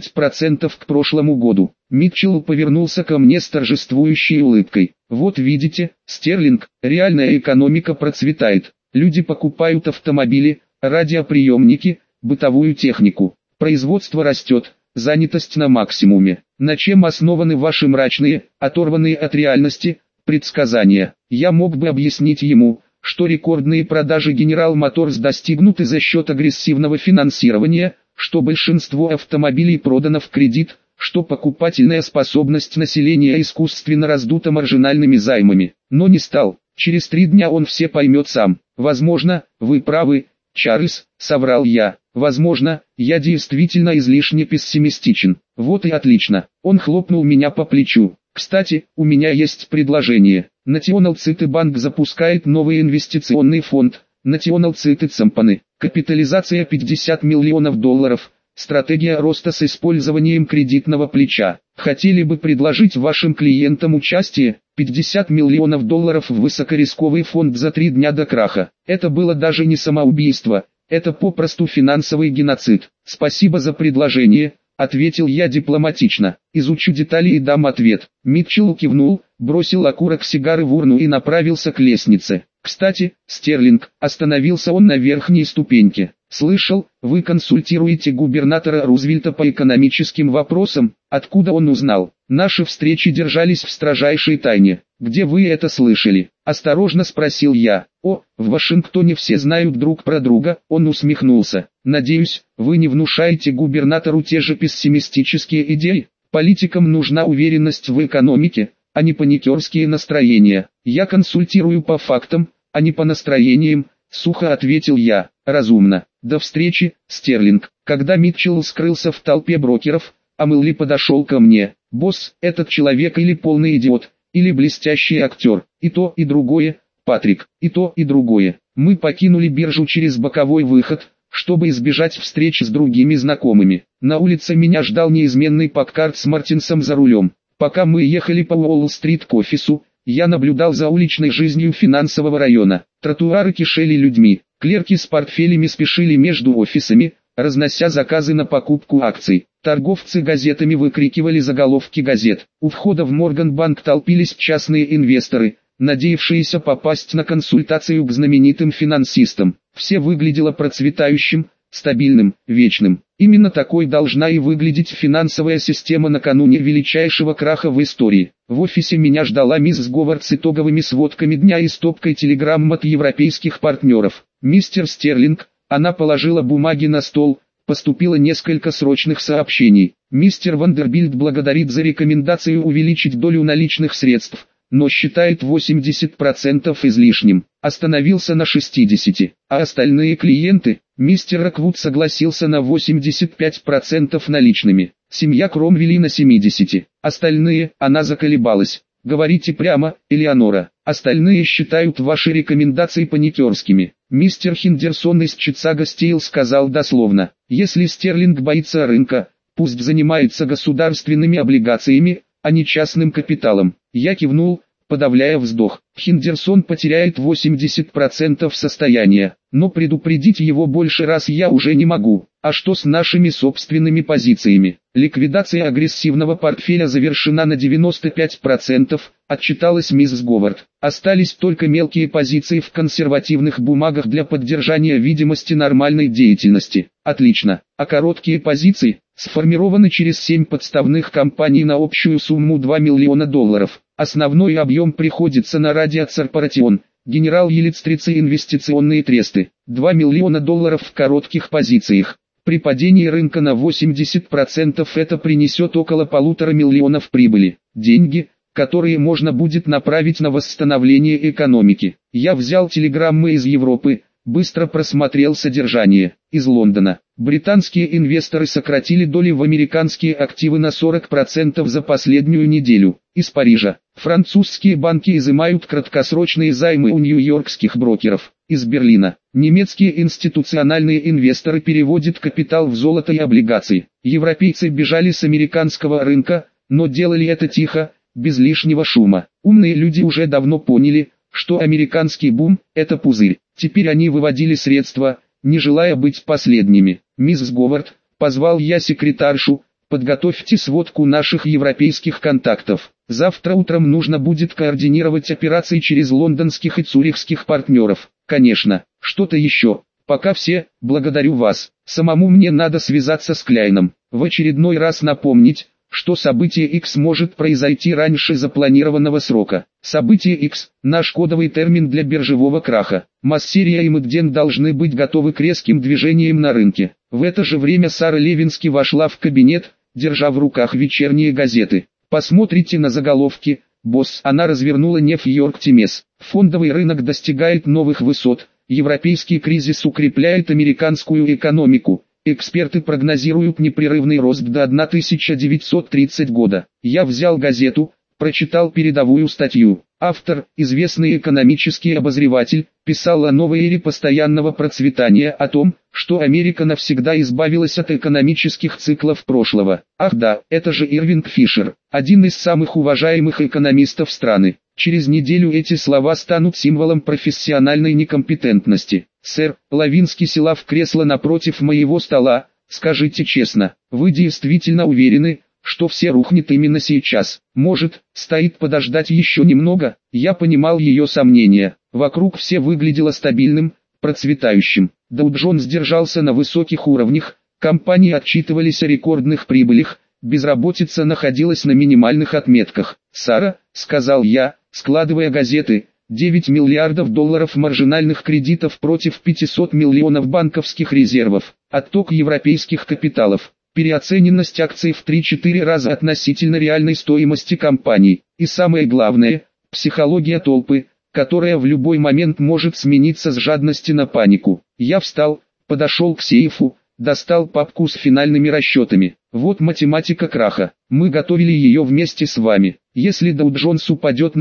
30% к прошлому году». Митчелл повернулся ко мне с торжествующей улыбкой. «Вот видите, Стерлинг, реальная экономика процветает. Люди покупают автомобили, радиоприемники, бытовую технику. Производство растет, занятость на максимуме. На чем основаны ваши мрачные, оторванные от реальности, предсказания. Я мог бы объяснить ему, что рекордные продажи General Motors достигнуты за счет агрессивного финансирования, что большинство автомобилей продано в кредит, что покупательная способность населения искусственно раздута маржинальными займами. Но не стал. Через 3 дня он все поймет сам. Возможно, вы правы, Чарльз, соврал я. Возможно, я действительно излишне пессимистичен. Вот и отлично. Он хлопнул меня по плечу. Кстати, у меня есть предложение. National City Bank запускает новый инвестиционный фонд, National City Company. Капитализация $50 миллионов. Стратегия роста с использованием кредитного плеча. Хотели бы предложить вашим клиентам участие? $50 миллионов в высокорисковый фонд за 3 дня до краха. Это было даже не самоубийство, это попросту финансовый геноцид. Спасибо за предложение, ответил я дипломатично. Изучу детали и дам ответ. Митчелл кивнул, бросил окурок сигары в урну и направился к лестнице. Кстати, Стерлинг, остановился он на верхней ступеньке. Слышал, вы консультируете губернатора Рузвельта по экономическим вопросам. Откуда он узнал? Наши встречи держались в строжайшей тайне. Где вы это слышали? Осторожно спросил я. О, в Вашингтоне все знают друг про друга. Он усмехнулся. Надеюсь, вы не внушаете губернатору те же пессимистические идеи? Политикам нужна уверенность в экономике, а не паникерские настроения. Я консультирую по фактам, а не по настроениям, сухо ответил я. Разумно. До встречи, Стерлинг. Когда Митчелл скрылся в толпе брокеров, Амелли подошел ко мне. Босс, этот человек или полный идиот, или блестящий актер. И то, и другое, Патрик, и то, и другое. Мы покинули биржу через боковой выход, чтобы избежать встреч с другими знакомыми. На улице меня ждал неизменный Паккард с Мартинсом за рулем. Пока мы ехали по Уолл-стрит к офису, я наблюдал за уличной жизнью финансового района. Тротуары кишели людьми, клерки с портфелями спешили между офисами, разнося заказы на покупку акций. Торговцы газетами выкрикивали заголовки газет. У входа в Морганбанк толпились частные инвесторы, надеявшиеся попасть на консультацию к знаменитым финансистам. Все выглядело процветающим, стабильным, вечным. Именно такой должна и выглядеть финансовая система накануне величайшего краха в истории. В офисе меня ждала мисс Говард с итоговыми сводками дня и стопкой телеграмм от европейских партнеров. «Мистер Стерлинг», она положила бумаги на стол, поступило несколько срочных сообщений. «Мистер Вандербильд благодарит за рекомендацию увеличить долю наличных средств, но считает 80% излишним. Остановился на 60%. А остальные клиенты, мистер Роквуд согласился на 85% наличными. Семья Кромвели на 70%. Остальные, она заколебалась. Говорите прямо, Элеонора. Остальные считают ваши рекомендации паникерскими. Мистер Хендерсон из Чикаго Стейл сказал дословно: если Стерлинг боится рынка, пусть занимается государственными облигациями, а не частным капиталом. Я кивнул, подавляя вздох. Хендерсон потеряет 80% состояния, но предупредить его больше раз я уже не могу. А что с нашими собственными позициями? Ликвидация агрессивного портфеля завершена на 95%, отчиталась мисс Говард. Остались только мелкие позиции в консервативных бумагах для поддержания видимости нормальной деятельности. Отлично. А короткие позиции сформированы через 7 подставных компаний на общую сумму $2 миллиона. Основной объем приходится на Радиоцорпоратион, Генерал Электрик и инвестиционные тресты. $2 миллиона в коротких позициях. При падении рынка на 80% это принесет около $1,5 миллиона прибыли. Деньги, которые можно будет направить на восстановление экономики. Я взял телеграммы из Европы, быстро просмотрел содержание. Из Лондона. Британские инвесторы сократили доли в американские активы на 40% за последнюю неделю. Из Парижа. Французские банки изымают краткосрочные займы у нью-йоркских брокеров. Из Берлина. Немецкие институциональные инвесторы переводят капитал в золото и облигации. Европейцы бежали с американского рынка, но делали это тихо, без лишнего шума. Умные люди уже давно поняли, что американский бум – это пузырь. Теперь они выводили средства, не желая быть последними. «Мисс Говард», позвал я секретаршу, подготовьте сводку наших европейских контактов. Завтра утром нужно будет координировать операции через лондонских и цюрихских партнеров. Конечно, что-то еще. Пока все, благодарю вас. Самому мне надо связаться с Кляйном. В очередной раз напомнить, что событие X может произойти раньше запланированного срока. Событие X – наш кодовый термин для биржевого краха. Массерия и Мэгден должны быть готовы к резким движениям на рынке. В это же время Сара Левински вошла в кабинет, держа в руках вечерние газеты. Посмотрите на заголовки, босс. Она развернула Нью-Йорк Таймс. Фондовый рынок достигает новых высот. Европейский кризис укрепляет американскую экономику. Эксперты прогнозируют непрерывный рост до 1930 года. Я взял газету, прочитал передовую статью. Автор, известный экономический обозреватель, писал о новой эре постоянного процветания, о том, что Америка навсегда избавилась от экономических циклов прошлого. Ах да, это же Ирвинг Фишер, один из самых уважаемых экономистов страны. Через неделю эти слова станут символом профессиональной некомпетентности. Сэр, Лавински села в кресло напротив моего стола. Скажите честно, вы действительно уверены, что все рухнет именно сейчас? Может, стоит подождать еще немного? Я понимал ее сомнения. Вокруг все выглядело стабильным, процветающим. Доу Джонс держался на высоких уровнях, компании отчитывались о рекордных прибылях, безработица находилась на минимальных отметках. «Сара», — сказал я, складывая газеты, 9 миллиардов долларов маржинальных кредитов против 500 миллионов банковских резервов, отток европейских капиталов, переоцененность акций в 3-4 раза относительно реальной стоимости компаний, и самое главное, психология толпы, которая в любой момент может смениться с жадности на панику. Я встал, подошел к сейфу, достал папку с финальными расчетами. Вот математика краха. Мы готовили ее вместе с вами. Если Dow Jones упадет на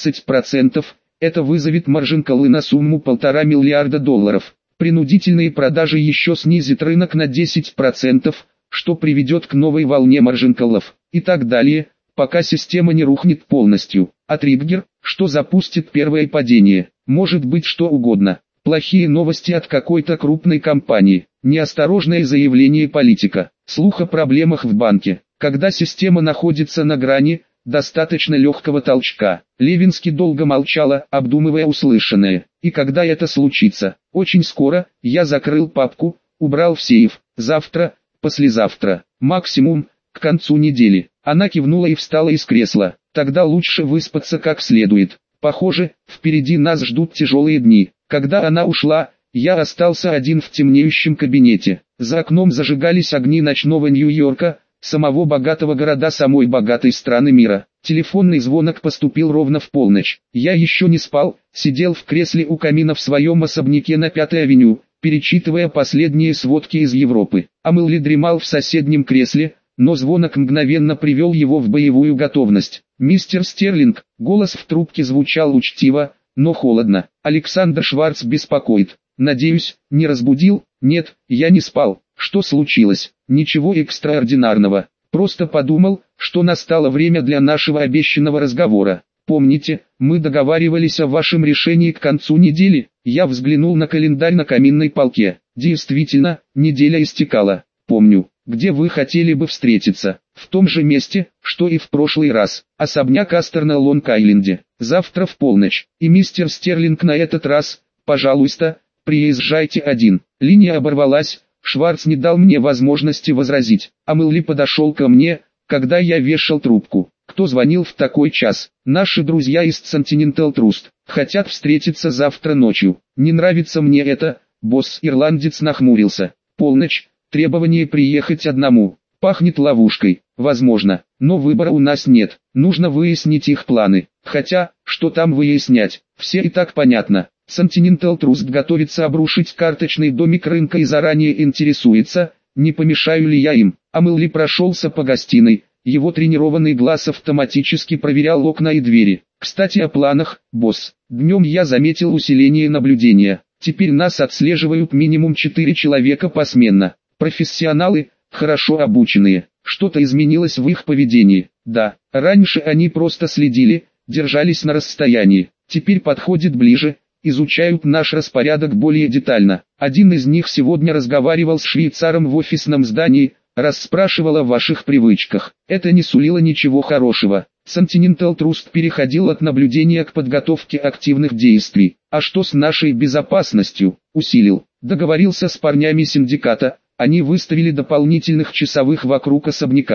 15%, это вызовет маржин-коллы на сумму $1,5 миллиарда. Принудительные продажи еще снизит рынок на 10%, что приведет к новой волне маржин-коллов. И так далее, пока система не рухнет полностью. А триггер, что запустит первое падение, может быть что угодно. Плохие новости от какой-то крупной компании, неосторожное заявление политика, слух о проблемах в банке. Когда система находится на грани, достаточно легкого толчка. Левински долго молчала, обдумывая услышанное. И когда это случится? Очень скоро. Я закрыл папку, убрал в сейф. Завтра, послезавтра, максимум, к концу недели. Она кивнула и встала из кресла. Тогда лучше выспаться как следует. Похоже, впереди нас ждут тяжелые дни. Когда она ушла, я остался один в темнеющем кабинете. За окном зажигались огни ночного Нью-Йорка, самого богатого города самой богатой страны мира. Телефонный звонок поступил ровно в полночь. Я еще не спал, сидел в кресле у камина в своем особняке на 5-й авеню, перечитывая последние сводки из Европы. А Мэлли дремал в соседнем кресле, но звонок мгновенно привел его в боевую готовность. «Мистер Стерлинг», голос в трубке звучал учтиво, но холодно. «Александр Шварц беспокоит. Надеюсь, не разбудил?» «Нет, я не спал. Что случилось?» «Ничего экстраординарного. Просто подумал, что настало время для нашего обещанного разговора. Помните, мы договаривались о вашем решении к концу недели?» Я взглянул на календарь на каминной полке. Действительно, неделя истекала. «Помню. Где вы хотели бы встретиться?» «В том же месте, что и в прошлый раз. Особняк Астер на Лонг-Айленде. Завтра в полночь. И мистер Стерлинг на этот раз, пожалуйста, приезжайте один». Линия оборвалась. Шварц не дал мне возможности возразить. А Мэлли подошел ко мне, когда я вешал трубку. «Кто звонил в такой час?» «Наши друзья из Continental Trust. Хотят встретиться завтра ночью». «Не нравится мне это», босс. Ирландец нахмурился. «Полночь. Требование приехать одному. Пахнет ловушкой. Возможно, но выбора у нас нет. Нужно выяснить их планы. Хотя, что там выяснять? Все и так понятно. Continental Trust готовится обрушить карточный домик рынка и заранее интересуется, не помешаю ли я им». А Мэлли прошелся по гостиной. Его тренированный глаз автоматически проверял окна и двери. «Кстати о планах, босс. Днем я заметил усиление наблюдения. Теперь нас отслеживают минимум 4 человека посменно. Профессионалы, хорошо обученные. Что-то изменилось в их поведении. Да, раньше они просто следили, держались на расстоянии. Теперь подходят ближе, изучают наш распорядок более детально. Один из них сегодня разговаривал с швейцаром в офисном здании, расспрашивал о ваших привычках. Это не сулило ничего хорошего. Continental Trust переходил от наблюдения к подготовке активных действий. А что с нашей безопасностью? Усилил. Договорился с парнями синдиката. Они выставили дополнительных часовых вокруг особняка.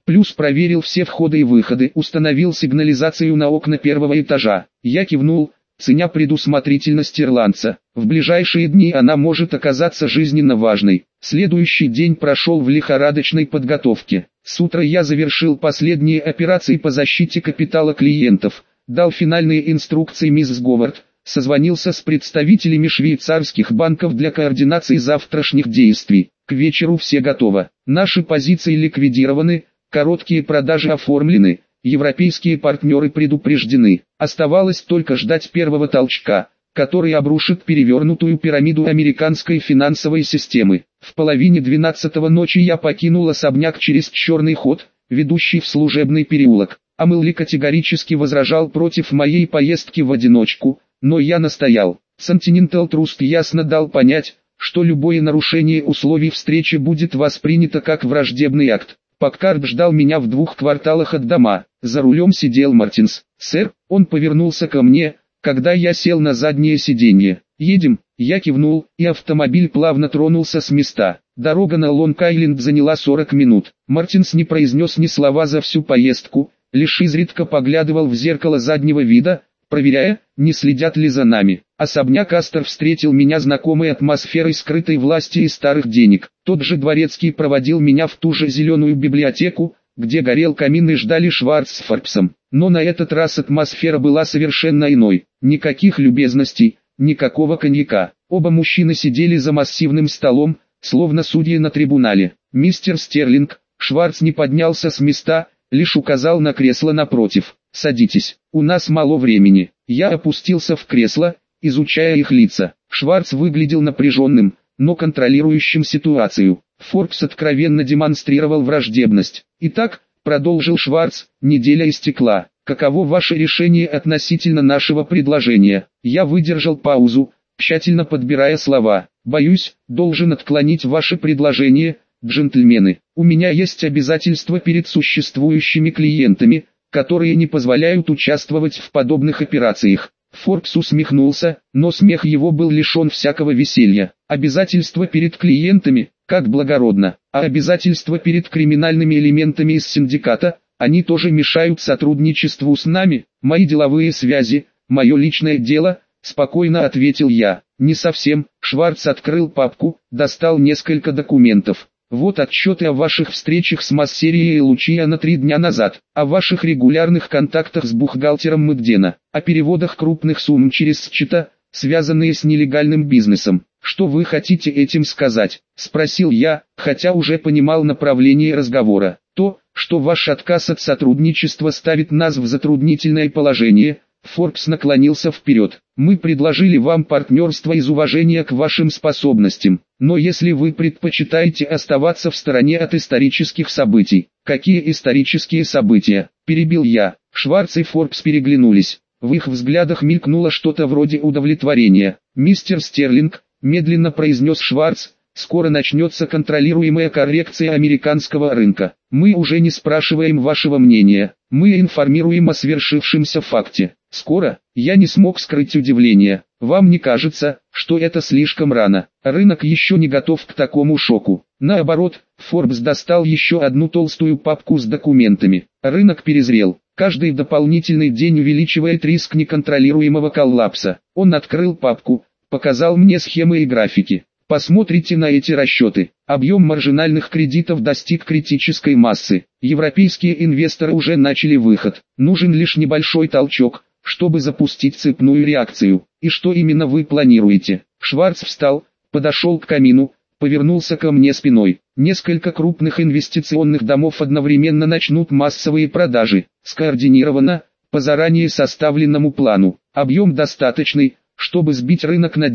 Плюс проверил все входы и выходы, установил сигнализацию на окна первого этажа. Я кивнул, ценя предусмотрительность ирландца. В ближайшие дни она может оказаться жизненно важной. Следующий день прошел в лихорадочной подготовке. С утра я завершил последние операции по защите капитала клиентов, дал финальные инструкции мисс Говард, созвонился с представителями швейцарских банков для координации завтрашних действий. К вечеру все готово. Наши позиции ликвидированы, короткие продажи оформлены, европейские партнеры предупреждены. Оставалось только ждать первого толчка, который обрушит перевернутую пирамиду американской финансовой системы. В половине 12-го ночи я покинул особняк через черный ход, ведущий в служебный переулок. Амелли категорически возражал против моей поездки в одиночку, но я настоял. Continental Trust ясно дал понять, что любое нарушение условий встречи будет воспринято как враждебный акт. Паккард ждал меня в 2 кварталах от дома. За рулем сидел Мартинс. «Сэр», он повернулся ко мне, когда я сел на заднее сиденье. «Едем», я кивнул, и автомобиль плавно тронулся с места. Дорога на Лонг-Айленд заняла 40 минут. Мартинс не произнес ни слова за всю поездку, лишь изредка поглядывал в зеркало заднего вида, проверяя, не следят ли за нами. Особняк Астер встретил меня знакомой атмосферой скрытой власти и старых денег. Тот же дворецкий проводил меня в ту же зеленую библиотеку, где горел камин и ждали Шварц с Форбсом. Но на этот раз атмосфера была совершенно иной. Никаких любезностей, никакого коньяка. Оба мужчины сидели за массивным столом, словно судьи на трибунале. «Мистер Стерлинг», Шварц не поднялся с места, лишь указал на кресло напротив. «Садитесь, у нас мало времени». Я опустился в кресло, изучая их лица. Шварц выглядел напряженным, но контролирующим ситуацию. Форбс откровенно демонстрировал враждебность. «Итак», продолжил Шварц, — «неделя истекла. Каково ваше решение относительно нашего предложения?» Я выдержал паузу, тщательно подбирая слова. «Боюсь, должен отклонить ваше предложение, джентльмены. У меня есть обязательства перед существующими клиентами, которые не позволяют участвовать в подобных операциях». Форбс усмехнулся, но смех его был лишен всякого веселья. «Обязательства перед клиентами, как благородно, а обязательства перед криминальными элементами из синдиката, они тоже мешают сотрудничеству с нами. Мои деловые связи, мое личное дело», спокойно ответил я. «Не совсем». Шварц открыл папку, достал несколько документов. «Вот отчеты о ваших встречах с Массерией и Лучиано 3 дня назад, о ваших регулярных контактах с бухгалтером Мэгдена, о переводах крупных сумм через счета, связанные с нелегальным бизнесом. Что вы хотите этим сказать?» — спросил я, хотя уже понимал направление разговора. «То, что ваш отказ от сотрудничества ставит нас в затруднительное положение». Форбс наклонился вперед. «Мы предложили вам партнерство из уважения к вашим способностям, но если вы предпочитаете оставаться в стороне от исторических событий». «Какие исторические события?» — перебил я. Шварц и Форбс переглянулись. В их взглядах мелькнуло что-то вроде удовлетворения. «Мистер Стерлинг», — медленно произнес Шварц, — «скоро начнется контролируемая коррекция американского рынка. Мы уже не спрашиваем вашего мнения, мы информируем о свершившемся факте». «Скоро?» — я не смог скрыть удивление. «Вам не кажется, что это слишком рано? Рынок еще не готов к такому шоку». Наоборот, Форбс достал еще одну толстую папку с документами. Рынок перезрел. Каждый дополнительный день увеличивает риск неконтролируемого коллапса. Он открыл папку, показал мне схемы и графики. «Посмотрите на эти расчеты. Объем маржинальных кредитов достиг критической массы. Европейские инвесторы уже начали выход. Нужен лишь небольшой толчок, чтобы запустить цепную реакцию. И что именно вы планируете?» Шварц встал, подошел к камину, повернулся ко мне спиной. «Несколько крупных инвестиционных домов одновременно начнут массовые продажи, скоординированно, по заранее составленному плану. Объем достаточный, чтобы сбить рынок на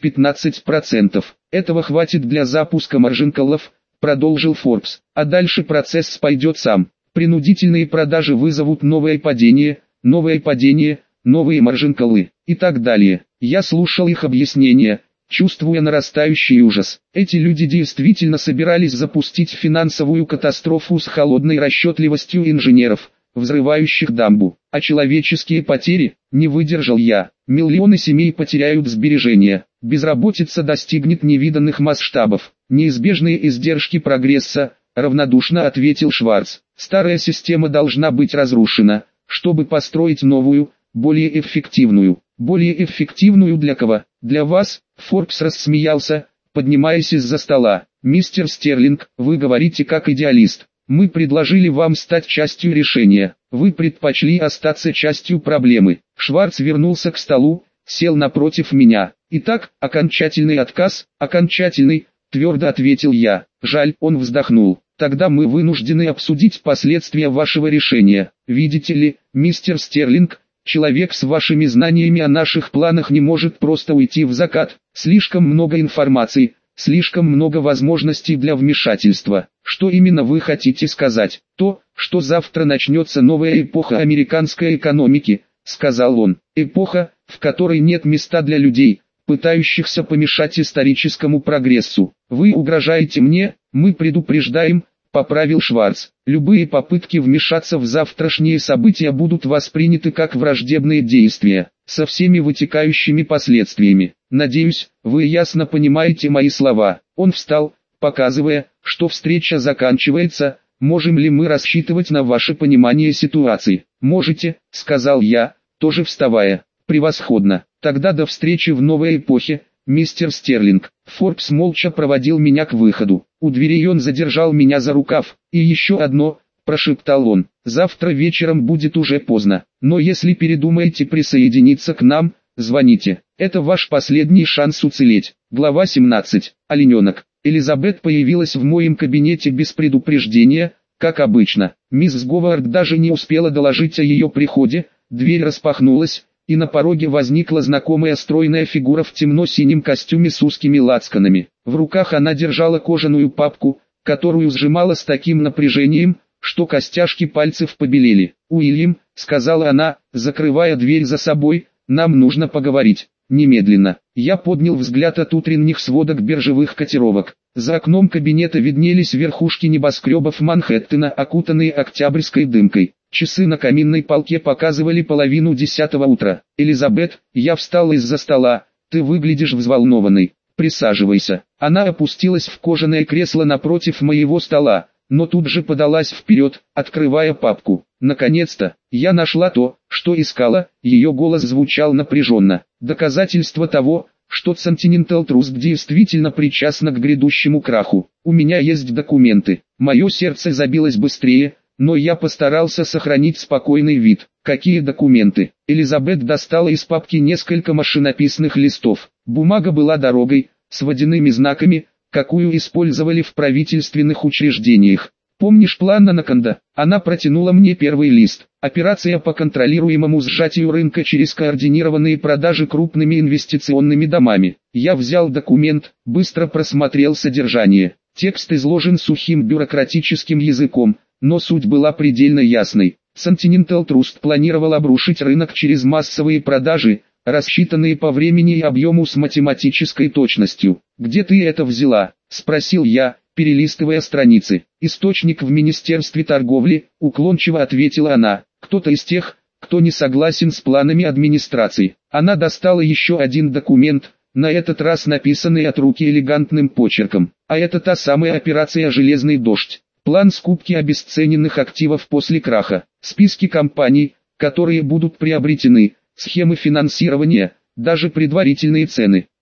10-15%. Этого хватит для запуска маржинкалов», продолжил Форбс. «А дальше процесс пойдет сам. Принудительные продажи вызовут новые падения, новые маржинкалы и так далее». Я слушал их объяснения, чувствуя нарастающий ужас. Эти люди действительно собирались запустить финансовую катастрофу с холодной расчетливостью инженеров, взрывающих дамбу. А человеческие потери, не выдержал я. Миллионы семей потеряют сбережения, безработица достигнет невиданных масштабов, неизбежные издержки прогресса, равнодушно ответил Шварц. Старая система должна быть разрушена, чтобы построить новую, более эффективную. Более эффективную для кого? Для вас? Форбс рассмеялся, поднимаясь из-за стола. Мистер Стерлинг, вы говорите как идеалист. Мы предложили вам стать частью решения. Вы предпочли остаться частью проблемы. Шварц вернулся к столу, сел напротив меня. Итак, окончательный отказ? Окончательный, твердо ответил я. Жаль, он вздохнул. Тогда мы вынуждены обсудить последствия вашего решения. Видите ли, мистер Стерлинг, человек с вашими знаниями о наших планах не может просто уйти в закат. Слишком много информации, слишком много возможностей для вмешательства. Что именно вы хотите сказать? То, что завтра начнется новая эпоха американской экономики, сказал он. Эпоха, в которой нет места для людей, пытающихся помешать историческому прогрессу. Вы угрожаете мне, мы предупреждаем, поправил Шварц. Любые попытки вмешаться в завтрашние события будут восприняты как враждебные действия, со всеми вытекающими последствиями. Надеюсь, вы ясно понимаете мои слова. Он встал, показывая, что встреча заканчивается. Можем ли мы рассчитывать на ваше понимание ситуации? Можете, сказал я, тоже вставая. Превосходно. Тогда до встречи в новой эпохе, мистер Стерлинг. Форбс молча проводил меня к выходу. У двери он задержал меня за рукав. И еще одно, прошептал он. Завтра вечером будет уже поздно. Но если передумаете присоединиться к нам, звоните. Это ваш последний шанс уцелеть. Глава 17. Олененок. Элизабет появилась в моем кабинете без предупреждения, как обычно. Мисс Говард даже не успела доложить о ее приходе. Дверь распахнулась, и на пороге возникла знакомая стройная фигура в темно-синем костюме с узкими лацканами. В руках она держала кожаную папку, которую сжимала с таким напряжением, что костяшки пальцев побелели. «Уильям», — сказала она, закрывая дверь за собой, — «нам нужно поговорить. Немедленно». Я поднял взгляд от утренних сводок биржевых котировок. За окном кабинета виднелись верхушки небоскребов Манхэттена, окутанные октябрьской дымкой. Часы на каминной полке показывали 9:30 утра. «Элизабет», я встал из-за стола, «ты выглядишь взволнованной. Присаживайся». Она опустилась в кожаное кресло напротив моего стола, но тут же подалась вперед, открывая папку. «Наконец-то, я нашла то, что искала», ее голос звучал напряженно. «Доказательство того, что Continental Trust действительно причастна к грядущему краху. У меня есть документы». Мое сердце забилось быстрее, но я постарался сохранить спокойный вид. «Какие документы?» Элизабет достала из папки несколько машинописных листов. Бумага была дорогой, с водяными знаками, какую использовали в правительственных учреждениях. «Помнишь план Анаконда?» Она протянула мне первый лист. Операция по контролируемому сжатию рынка через координированные продажи крупными инвестиционными домами. Я взял документ, быстро просмотрел содержание. Текст изложен сухим бюрократическим языком, но суть была предельно ясной. Continental Trust планировал обрушить рынок через массовые продажи, рассчитанные по времени и объему с математической точностью. «Где ты это взяла?» – спросил я, перелистывая страницы. «Источник в Министерстве торговли», – уклончиво ответила она. «Кто-то из тех, кто не согласен с планами администрации». Она достала еще один документ, на этот раз написанный от руки элегантным почерком. А это та самая операция «Железный дождь». План скупки обесцененных активов после краха. Списки компаний, которые будут приобретены, схемы финансирования, даже предварительные цены.